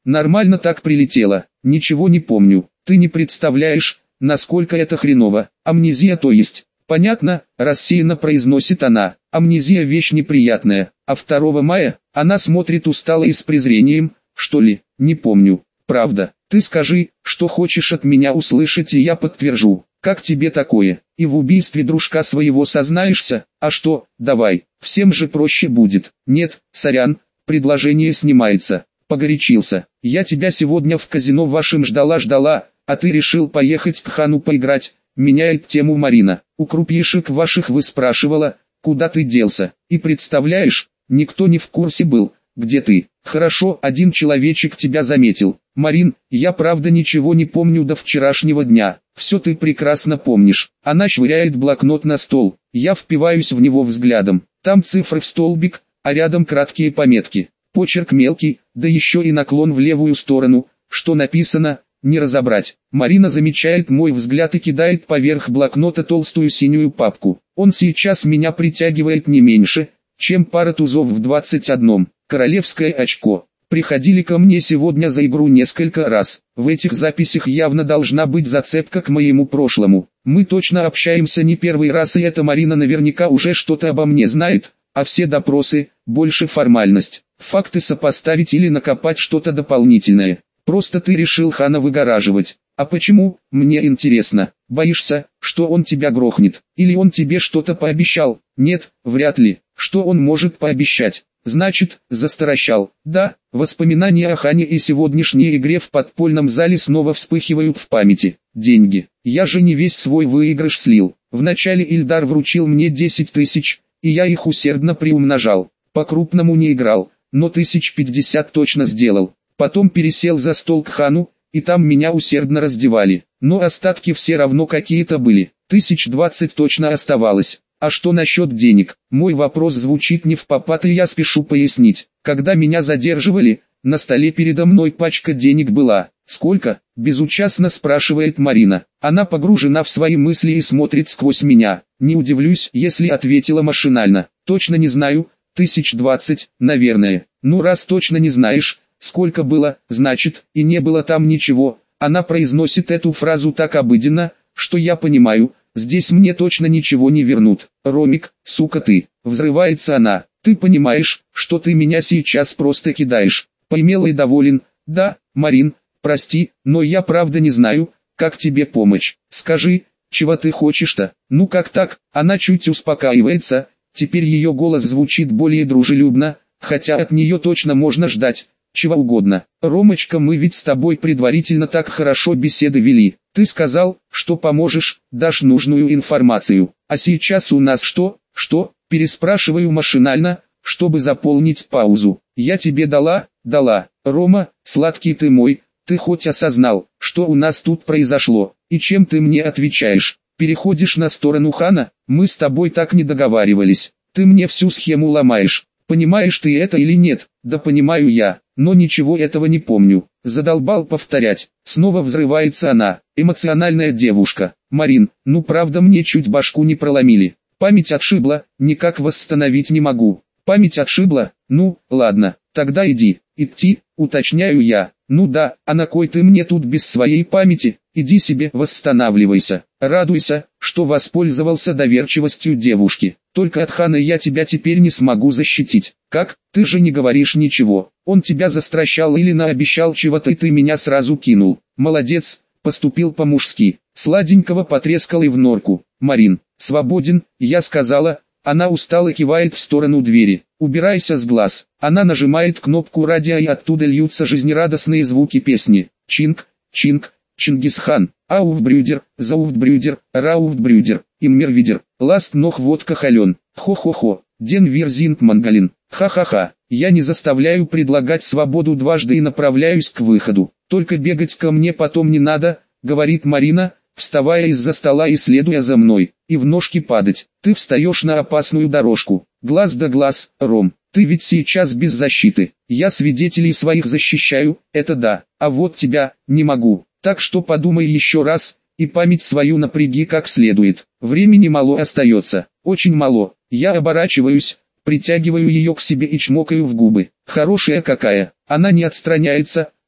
[SPEAKER 1] Нормально так прилетело, ничего не помню. Ты не представляешь, насколько это хреново. Амнезия то есть. Понятно, рассеянно произносит она. Амнезия вещь неприятная. А 2 мая, она смотрит устало и с презрением, что ли, не помню. Правда, ты скажи, что хочешь от меня услышать, и я подтвержу. Как тебе такое? И в убийстве дружка своего сознаешься? А что, давай, всем же проще будет. Нет, сорян, предложение снимается. Погорячился. Я тебя сегодня в казино вашем ждала, а ты решил поехать к Хану поиграть. Меняет тему Марина. У крупьешек ваших выспрашивала, куда ты делся. И представляешь, никто не в курсе был, где ты. Хорошо, один человечек тебя заметил. Марин, я правда ничего не помню до вчерашнего дня. Все ты прекрасно помнишь. Она швыряет блокнот на стол. Я впиваюсь в него взглядом. Там цифры в столбик, а рядом краткие пометки. Почерк мелкий, да еще и наклон в левую сторону. Что написано, не разобрать. Марина замечает мой взгляд и кидает поверх блокнота толстую синюю папку. Он сейчас меня притягивает не меньше, чем пара тузов в 21. Королевское очко. Приходили ко мне сегодня за игру несколько раз. В этих записях явно должна быть зацепка к моему прошлому. Мы точно общаемся не первый раз, и эта Марина наверняка уже что-то обо мне знает, а все допросы – больше формальность. Факты сопоставить или накопать что-то дополнительное. Просто ты решил Хана выгораживать. А почему, мне интересно, боишься, что он тебя грохнет? Или он тебе что-то пообещал? Нет, вряд ли. Что он может пообещать? Значит, застращал. Да, воспоминания о Хане и сегодняшней игре в подпольном зале снова вспыхивают в памяти. Деньги. Я же не весь свой выигрыш слил. Вначале Ильдар вручил мне 10 тысяч, и я их усердно приумножал. По-крупному не играл, но 1050 точно сделал. Потом пересел за стол к Хану, и там меня усердно раздевали. Но остатки все равно какие-то были. 1020 точно оставалось. А что насчет денег? Мой вопрос звучит не впопад, и я спешу пояснить. Когда меня задерживали, на столе передо мной пачка денег была. «Сколько?» – безучастно спрашивает Марина. Она погружена в свои мысли и смотрит сквозь меня. Не удивлюсь, если ответила машинально. Точно не знаю, 1020, наверное. Ну раз точно не знаешь, сколько было, значит, и не было там ничего. Она произносит эту фразу так обыденно, что я понимаю, здесь мне точно ничего не вернут. Ромик, сука ты, взрывается она. Ты понимаешь, что ты меня сейчас просто кидаешь. Поимел и доволен. Да, Марин, прости, но я правда не знаю, как тебе помочь. Скажи, чего ты хочешь-то? Ну как так? Она чуть успокаивается. Теперь ее голос звучит более дружелюбно, хотя от нее точно можно ждать чего угодно. Ромочка, мы ведь с тобой предварительно так хорошо беседы вели. Ты сказал, что поможешь, дашь нужную информацию. А сейчас у нас что? Что? Переспрашиваю машинально, чтобы заполнить паузу. Я тебе дала. Рома, сладкий ты мой, ты хоть осознал, что у нас тут произошло? И чем ты мне отвечаешь? Переходишь на сторону Хана? Мы с тобой так не договаривались. Ты мне всю схему ломаешь. Понимаешь ты это или нет? Да понимаю я, но ничего этого не помню. Задолбал повторять. Снова взрывается она. Эмоциональная девушка. Марин, ну правда мне чуть башку не проломили. Память отшибла, никак восстановить не могу. Память отшибла? Ну, ладно, тогда иди. Идти, уточняю я. Ну да, а на кой ты мне тут без своей памяти? Иди себе восстанавливайся. Радуйся, что воспользовался доверчивостью девушки. Только от Хана я тебя теперь не смогу защитить. Как? Ты же не говоришь ничего. Он тебя застращал или наобещал чего-то, и ты меня сразу кинул. Молодец, поступил по-мужски. Сладенького потрескал и в норку. Марин, свободен, я сказала. Она устало кивает в сторону двери. Убирайся с глаз. Она нажимает кнопку радио, и оттуда льются жизнерадостные звуки песни. Чинг, чинг, Чингисхан, Ауфбрюдер, Зауфбрюдер, Рауфбрюдер, Иммервидер, Ласт нох водка хален, хо-хо-хо, Ден вирзинг мангалин, ха-ха-ха. Я не заставляю предлагать свободу дважды и направляюсь к выходу. Только бегать ко мне потом не надо, говорит Марина, вставая из-за стола и следуя за мной, и в ножки падать. Ты встаешь на опасную дорожку. Глаз да глаз, Ром, ты ведь сейчас без защиты. Я свидетелей своих защищаю, это да, а вот тебя, не могу. Так что подумай еще раз, и память свою напряги как следует. Времени мало остается, очень мало. Я оборачиваюсь, притягиваю ее к себе и чмокаю в губы. Хорошая какая, она не отстраняется,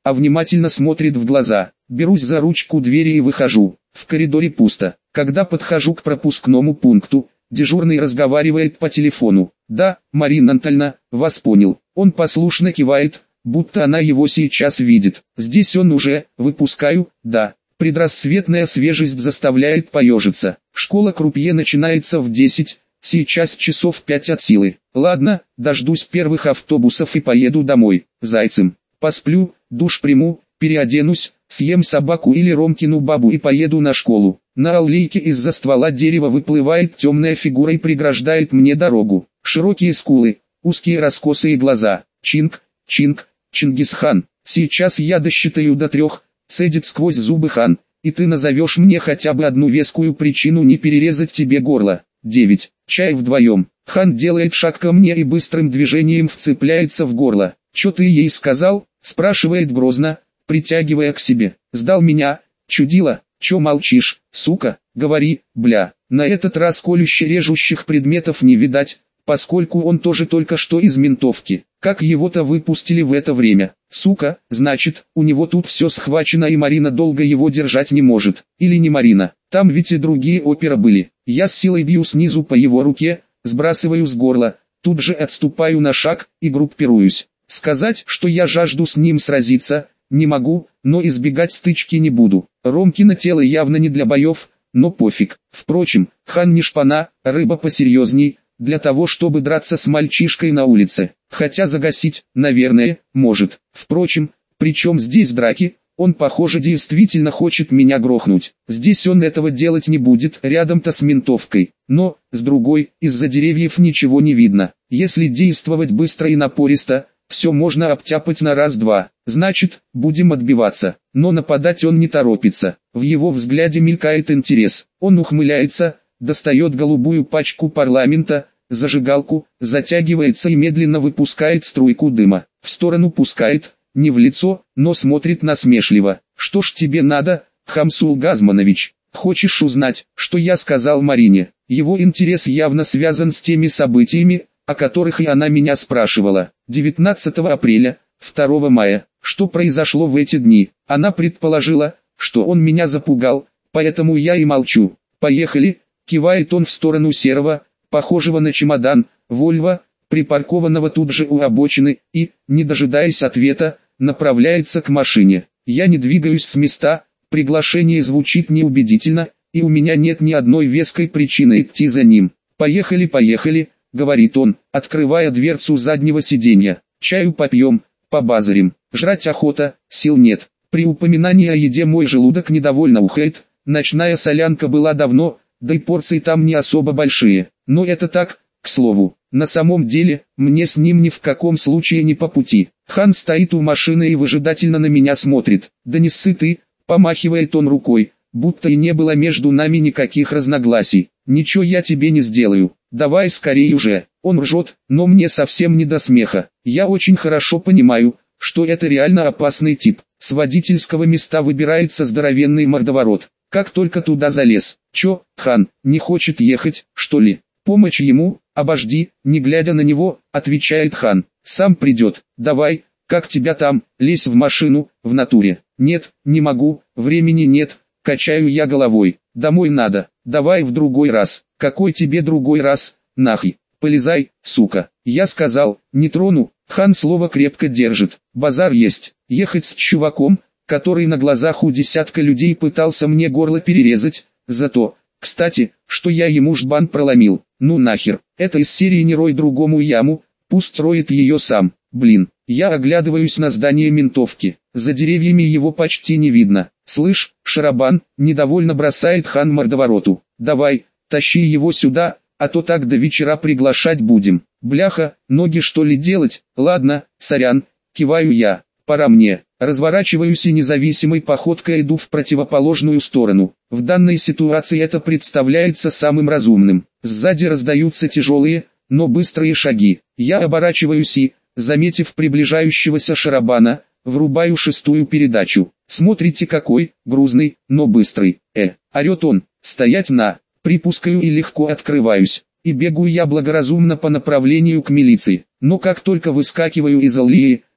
[SPEAKER 1] а внимательно смотрит в глаза. Берусь за ручку двери и выхожу. В коридоре пусто. Когда подхожу к пропускному пункту, дежурный разговаривает по телефону. «Да, Марина Анатольевна, вас понял». Он послушно кивает, будто она его сейчас видит. «Здесь он уже, выпускаю, да». Предрассветная свежесть заставляет поежиться. Школа крупье начинается в 10, сейчас часов 5 от силы. Ладно, дождусь первых автобусов и поеду домой, зайцем. Посплю, душ приму, переоденусь, съем собаку или Ромкину бабу и поеду на школу. На аллейке из-за ствола дерева выплывает темная фигура и преграждает мне дорогу. Широкие скулы, узкие раскосые глаза. Чинг, Чинг, Чингисхан. Сейчас я досчитаю до 3, цедит сквозь зубы хан. И ты назовешь мне хотя бы одну вескую причину не перерезать тебе горло. 9. Чай вдвоем. Хан делает шаг ко мне и быстрым движением вцепляется в горло. «Чё ты ей сказал?» – спрашивает грозно, притягивая к себе. «Сдал меня, чудило, чё молчишь, сука, говори, бля». На этот раз колюще-режущих предметов не видать, поскольку он тоже только что из ментовки. Как его-то выпустили в это время? Сука, значит, у него тут все схвачено и Марина долго его держать не может. Или не Марина, там ведь и другие опера были. Я с силой бью снизу по его руке, сбрасываю с горла, тут же отступаю на шаг и группируюсь. Сказать, что я жажду с ним сразиться, не могу, но избегать стычки не буду. Ромкино тело явно не для боев, но пофиг. Впрочем, хан не шпана, рыба посерьезней, для того чтобы драться с мальчишкой на улице. Хотя загасить, наверное, может. Впрочем, причем здесь драки, он похоже действительно хочет меня грохнуть. Здесь он этого делать не будет, рядом-то с ментовкой. Но, с другой, из-за деревьев ничего не видно. Если действовать быстро и напористо, все можно обтяпать на раз-два. Значит, будем отбиваться. Но нападать он не торопится. В его взгляде мелькает интерес. Он ухмыляется, достает голубую пачку парламента, зажигалку, затягивается и медленно выпускает струйку дыма. В сторону пускает, не в лицо, но смотрит насмешливо. «Что ж тебе надо, Хамсул Газманович? Хочешь узнать, что я сказал Марине?» Его интерес явно связан с теми событиями, о которых и она меня спрашивала. 19 апреля, 2 мая. Что произошло в эти дни? Она предположила, что он меня запугал, поэтому я и молчу. «Поехали», кивает он в сторону серого, похожего на чемодан, Вольво, припаркованного тут же у обочины, и, не дожидаясь ответа, направляется к машине. Я не двигаюсь с места, приглашение звучит неубедительно, и у меня нет ни одной веской причины идти за ним. «Поехали, поехали», говорит он, открывая дверцу заднего сиденья. «Чаю попьем, побазарим, жрать охота, сил нет». При упоминании о еде мой желудок недовольно ухает, ночная солянка была давно, да и порции там не особо большие. Но это так, к слову. На самом деле, мне с ним ни в каком случае не по пути. Хан стоит у машины и выжидательно на меня смотрит. «Да не ссы ты», помахивает он рукой, будто и не было между нами никаких разногласий. «Ничего я тебе не сделаю, давай скорее уже». Он ржет, но мне совсем не до смеха. Я очень хорошо понимаю, что это реально опасный тип. С водительского места выбирается здоровенный мордоворот. Как только туда залез. «Чё, хан, не хочет ехать, что ли?» «Помощь ему, обожди», не глядя на него, отвечает хан. «Сам придет, давай, как тебя там, лезь в машину, в натуре». «Нет, не могу, времени нет», качаю я головой. «Домой надо, давай в другой раз». «Какой тебе другой раз, нахуй? Полезай, сука». Я сказал, не трону, хан слово крепко держит. Базар есть, ехать с чуваком, который на глазах у десятка людей пытался мне горло перерезать, за то, кстати, что я ему жбан проломил. Ну нахер, это из серии «Не рой другому яму, пусть роет ее сам». Блин, я оглядываюсь на здание ментовки, за деревьями его почти не видно. «Слышь, Шарабан», недовольно бросает хан мордовороту, «давай, тащи его сюда, а то так до вечера приглашать будем». «Бляха, ноги что ли делать?» «Ладно, сорян», киваю я, «пора мне». Разворачиваюсь и независимой походкой иду в противоположную сторону. В данной ситуации это представляется самым разумным. Сзади раздаются тяжелые, но быстрые шаги. Я оборачиваюсь и, заметив приближающегося Шарабана, врубаю 6-ю передачу. «Смотрите какой, грузный, но быстрый». Орет он, «стоять на». Припускаю и легко открываюсь. И бегу я благоразумно по направлению к милиции. Но как только выскакиваю из аллеи,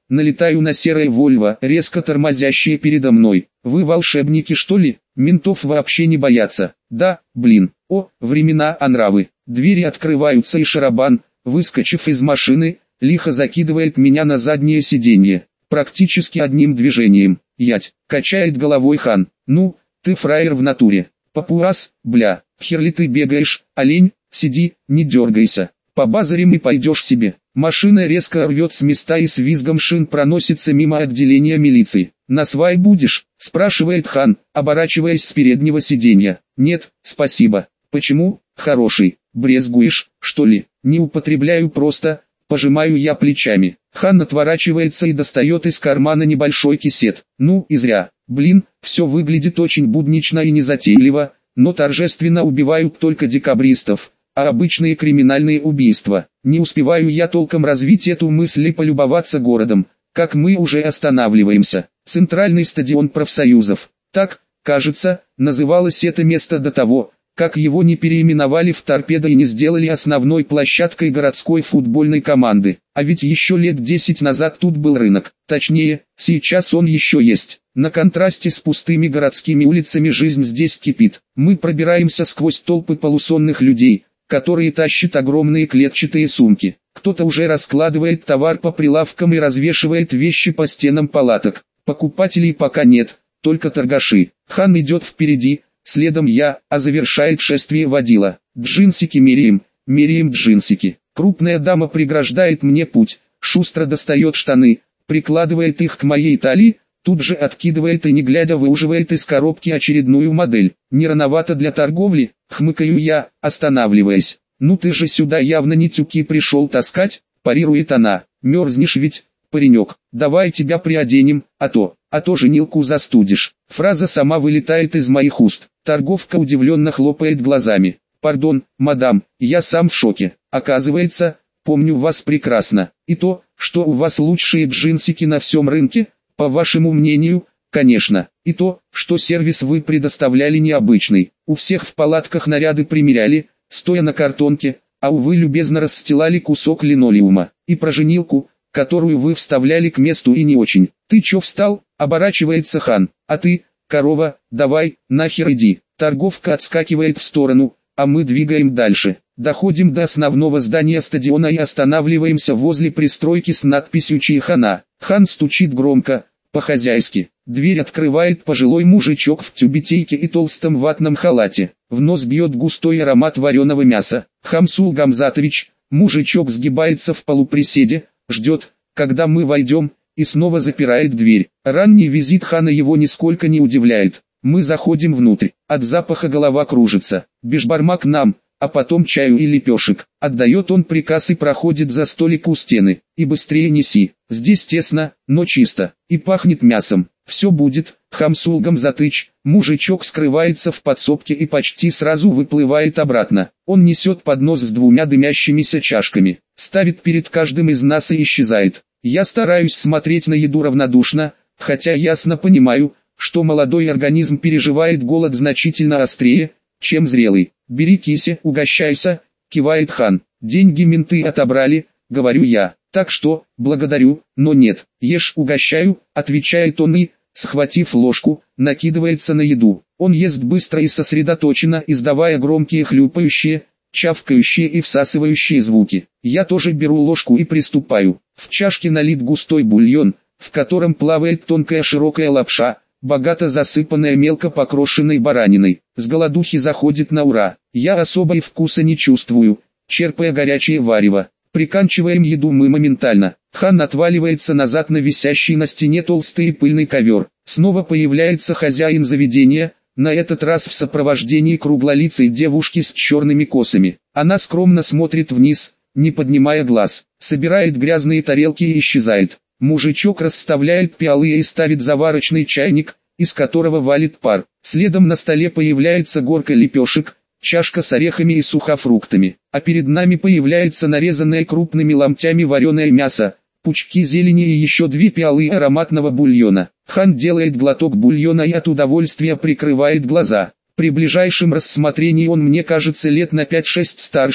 [SPEAKER 1] налетаю на серое Вольво, резко тормозящее передо мной. Вы волшебники, что ли? Ментов вообще не боятся. Да, блин. О, времена, а нравы. Двери открываются и Шарабан, выскочив из машины, лихо закидывает меня на заднее сиденье. Практически одним движением. Ять, качает головой Хан. Ну, ты фраер в натуре. Папуас, бля, хер ли ты бегаешь, олень, сиди, не дергайся. Побазарим и пойдешь себе. Машина резко рвет с места и с визгом шин проносится мимо отделения милиции. «На свай будешь?» – спрашивает Хан, оборачиваясь с переднего сиденья. «Нет, спасибо». «Почему, хороший, брезгуешь, что ли?» «Не употребляю просто», – пожимаю я плечами. Хан отворачивается и достает из кармана небольшой кисет. Ну и зря. Блин, все выглядит очень буднично и незатейливо, но торжественно убивают только декабристов, а обычные криминальные убийства. Не успеваю я толком развить эту мысль и полюбоваться городом, как мы уже останавливаемся. Центральный стадион профсоюзов. Так, кажется, называлось это место до того, как его не переименовали в «Торпедо» и не сделали основной площадкой городской футбольной команды. А ведь еще лет 10 назад тут был рынок. Точнее, сейчас он еще есть. На контрасте с пустыми городскими улицами жизнь здесь кипит. Мы пробираемся сквозь толпы полусонных людей, которые тащат огромные клетчатые сумки. Кто-то уже раскладывает товар по прилавкам и развешивает вещи по стенам палаток. Покупателей пока нет, только торгаши. Хан идет впереди, следом я, а завершает шествие водила. Джинсики меряем, меряем джинсики. Крупная дама преграждает мне путь, шустро достает штаны, прикладывает их к моей талии, тут же откидывает и не глядя выуживает из коробки очередную модель. Не рановато для торговли, хмыкаю я, останавливаясь. Ну ты же сюда явно не тюки пришел таскать, парирует она. Мерзнешь ведь, паренек, давай тебя приоденем, а то женилку застудишь. Фраза сама вылетает из моих уст. Торговка удивленно хлопает глазами. Пардон, мадам, я сам в шоке. Оказывается, помню вас прекрасно. И то, что у вас лучшие джинсики на всем рынке, по вашему мнению, конечно. И то, что сервис вы предоставляли необычный. У всех в палатках наряды примеряли, стоя на картонке, а вы любезно расстилали кусок линолеума. И про женилку, которую вы вставляли к месту и не очень. Ты чё встал? Оборачивается Хан. А ты, корова, давай, нахер иди. Торговка отскакивает в сторону, а мы двигаем дальше. Доходим до основного здания стадиона и останавливаемся возле пристройки с надписью «Чайхана». Хан стучит громко, по-хозяйски. Дверь открывает пожилой мужичок в тюбетейке и толстом ватном халате. В нос бьет густой аромат вареного мяса. Хамсул Гамзатович, мужичок сгибается в полуприседе, ждет, когда мы войдем, и снова запирает дверь. Ранний визит Хана его нисколько не удивляет. Мы заходим внутрь, от запаха голова кружится. Бешбармак к нам, а потом чаю и лепешек. Отдает он приказ и проходит за столик у стены. И быстрее неси. Здесь тесно, но чисто. И пахнет мясом. Все будет. Хамсул Гамзатыч, мужичок скрывается в подсобке и почти сразу выплывает обратно. Он несет поднос с двумя дымящимися чашками. Ставит перед каждым из нас и исчезает. Я стараюсь смотреть на еду равнодушно, хотя ясно понимаю, что молодой организм переживает голод значительно острее, чем зрелый. «Бери кисе, угощайся», — кивает Хан. «Деньги менты отобрали», — говорю я. «Так что, благодарю, но нет, ешь, угощаю», — отвечает он и, схватив ложку, накидывается на еду. Он ест быстро и сосредоточенно, издавая громкие хлюпающие, чавкающие и всасывающие звуки. Я тоже беру ложку и приступаю. В чашке налит густой бульон, в котором плавает тонкая широкая лапша, богато засыпанная мелко покрошенной бараниной. С голодухи заходит на ура. Я особой вкуса не чувствую, черпая горячее варево. Приканчиваем еду мы моментально. Хан отваливается назад на висящий на стене толстый и пыльный ковер. Снова появляется хозяин заведения, на этот раз в сопровождении круглолицей девушки с черными косами. Она скромно смотрит вниз, не поднимая глаз, собирает грязные тарелки и исчезает. Мужичок расставляет пиалы и ставит заварочный чайник, из которого валит пар. Следом на столе появляется горка лепешек, чашка с орехами и сухофруктами, а перед нами появляется нарезанное крупными ломтями вареное мясо, пучки зелени и еще 2 пиалы ароматного бульона. Хан делает глоток бульона и от удовольствия прикрывает глаза. При ближайшем рассмотрении он мне кажется лет на 5-6 старше,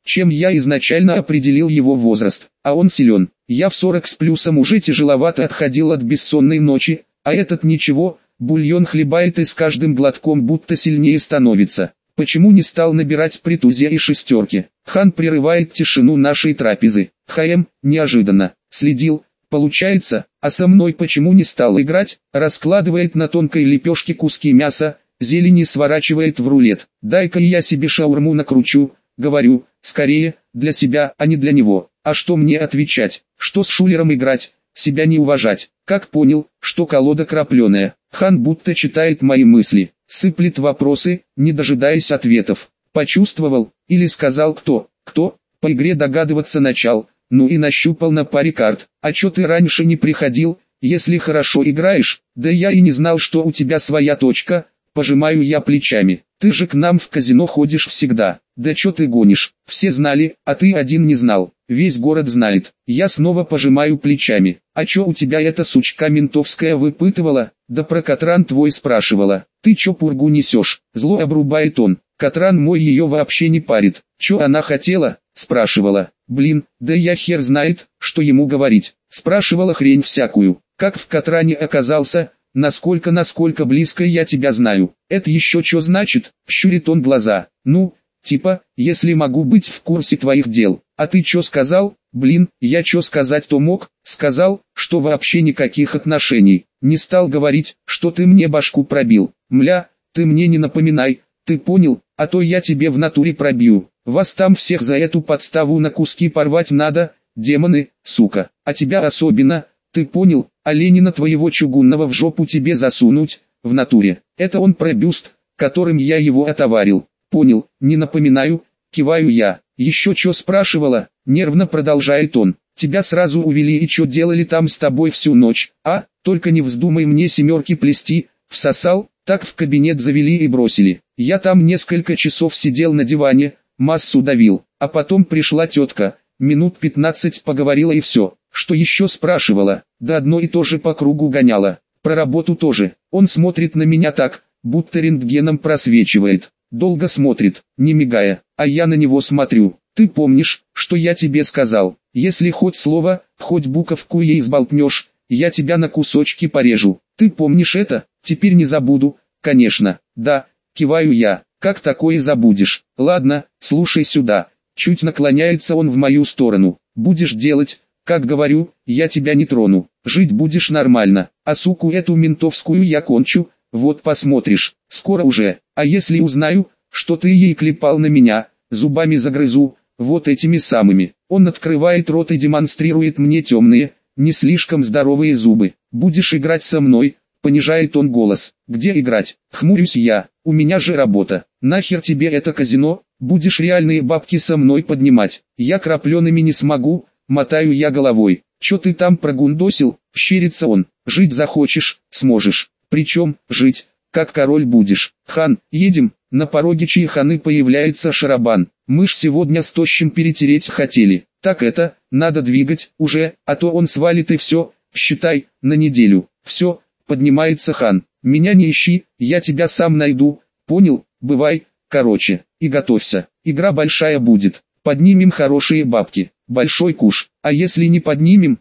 [SPEAKER 1] чем я изначально определил его возраст, а он силен. Я в 40 с плюсом уже тяжеловато отходил от бессонной ночи, а этот ничего, бульон хлебает и с каждым глотком будто сильнее становится. Почему не стал набирать при тузе и шестерке? Хан прерывает тишину нашей трапезы. Неожиданно, следил, получается, а со мной почему не стал играть? Раскладывает на тонкой лепешке куски мяса, зелени сворачивает в рулет. Дай-ка я себе шаурму накручу, говорю, скорее, для себя, а не для него. А что мне отвечать? Что с шулером играть? Себя не уважать. Как понял, что колода крапленая? Хан будто читает мои мысли, сыплет вопросы, не дожидаясь ответов. Почувствовал, или сказал кто? Кто? По игре догадываться начал, ну и нащупал на паре карт. А чё ты раньше не приходил, если хорошо играешь? Да я и не знал, что у тебя своя точка. Пожимаю я плечами. Ты же к нам в казино ходишь всегда. Да чё ты гонишь? Все знали, а ты один не знал. Весь город знает. Я снова пожимаю плечами. А чё у тебя эта сучка ментовская выпытывала? Да про Катран твой спрашивала. Ты чё пургу несешь? Зло обрубает он. Катран мой ее вообще не парит. Чё она хотела? Спрашивала. Блин, да я хер знает, что ему говорить. Спрашивала хрень всякую. Как в Катране оказался? Насколько близко я тебя знаю. Это еще что значит? Щурит он глаза. Ну, типа, если могу быть в курсе твоих дел. А ты что сказал? Блин, я что сказать-то мог? Сказал, что вообще никаких отношений. Не стал говорить, что ты мне башку пробил. Мля, ты мне не напоминай, ты понял? А то я тебе в натуре пробью. Вас там всех за эту подставу на куски порвать надо, демоны, сука. А тебя особенно, ты понял? А Ленина твоего чугунного в жопу тебе засунуть, в натуре. Это он про бюст, которым я его отоварил. Понял, не напоминаю, киваю я. Еще что спрашивала, нервно продолжает он. Тебя сразу увели и что делали там с тобой всю ночь, а? Только не вздумай мне семерки плести, всосал, так в кабинет завели и бросили. Я там несколько часов сидел на диване, массу давил, а потом пришла тетка, минут 15 поговорила и все. Что еще спрашивала? Да одно и то же по кругу гоняла. Про работу тоже. Он смотрит на меня так, будто рентгеном просвечивает. Долго смотрит, не мигая, а я на него смотрю. Ты помнишь, что я тебе сказал? Если хоть слово, хоть буковку ей сболтнешь, я тебя на кусочки порежу. Ты помнишь это? Теперь не забуду, конечно. Да, киваю я. Как такое забудешь? Ладно, слушай сюда. Чуть наклоняется он в мою сторону. Будешь делать, как говорю, я тебя не трону. Жить будешь нормально. А суку эту ментовскую я кончу. Вот посмотришь, скоро уже. А если узнаю, что ты ей клепал на меня, зубами загрызу, вот этими самыми. Он открывает рот и демонстрирует мне темные, не слишком здоровые зубы. Будешь играть со мной, понижает он голос. Где играть? Хмурюсь я, у меня же работа. Нахер тебе это казино? Будешь реальные бабки со мной поднимать. Я крапленными не смогу, мотаю я головой. Чё ты там прогундосил? Щерится он. Жить захочешь, сможешь. Причем, жить, как король будешь. Хан, едем. На пороге чайханы появляется Шарабан. Мы ж сегодня с Тощим перетереть хотели. Так это, надо двигать, уже, а то он свалит и все, считай, на неделю. Все, поднимается Хан. Меня не ищи, я тебя сам найду. Понял? Бывай, короче, и готовься. Игра большая будет. Поднимем хорошие бабки. Большой куш. А если не поднимем,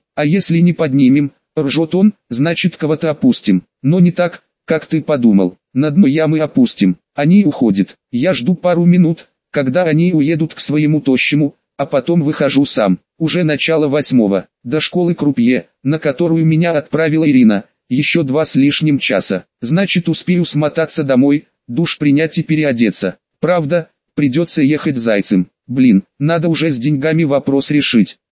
[SPEAKER 1] ржет он, значит кого-то опустим. Но не так, как ты подумал. На дно ямы опустим. Они уходят. Я жду пару минут, когда они уедут к своему Тощему, а потом выхожу сам. Уже начало 8-го. До школы крупье, на которую меня отправила Ирина. Еще 2 с лишним часа. Значит успею смотаться домой, душ принять и переодеться. Правда, придется ехать зайцем. Блин, надо уже с деньгами вопрос решить.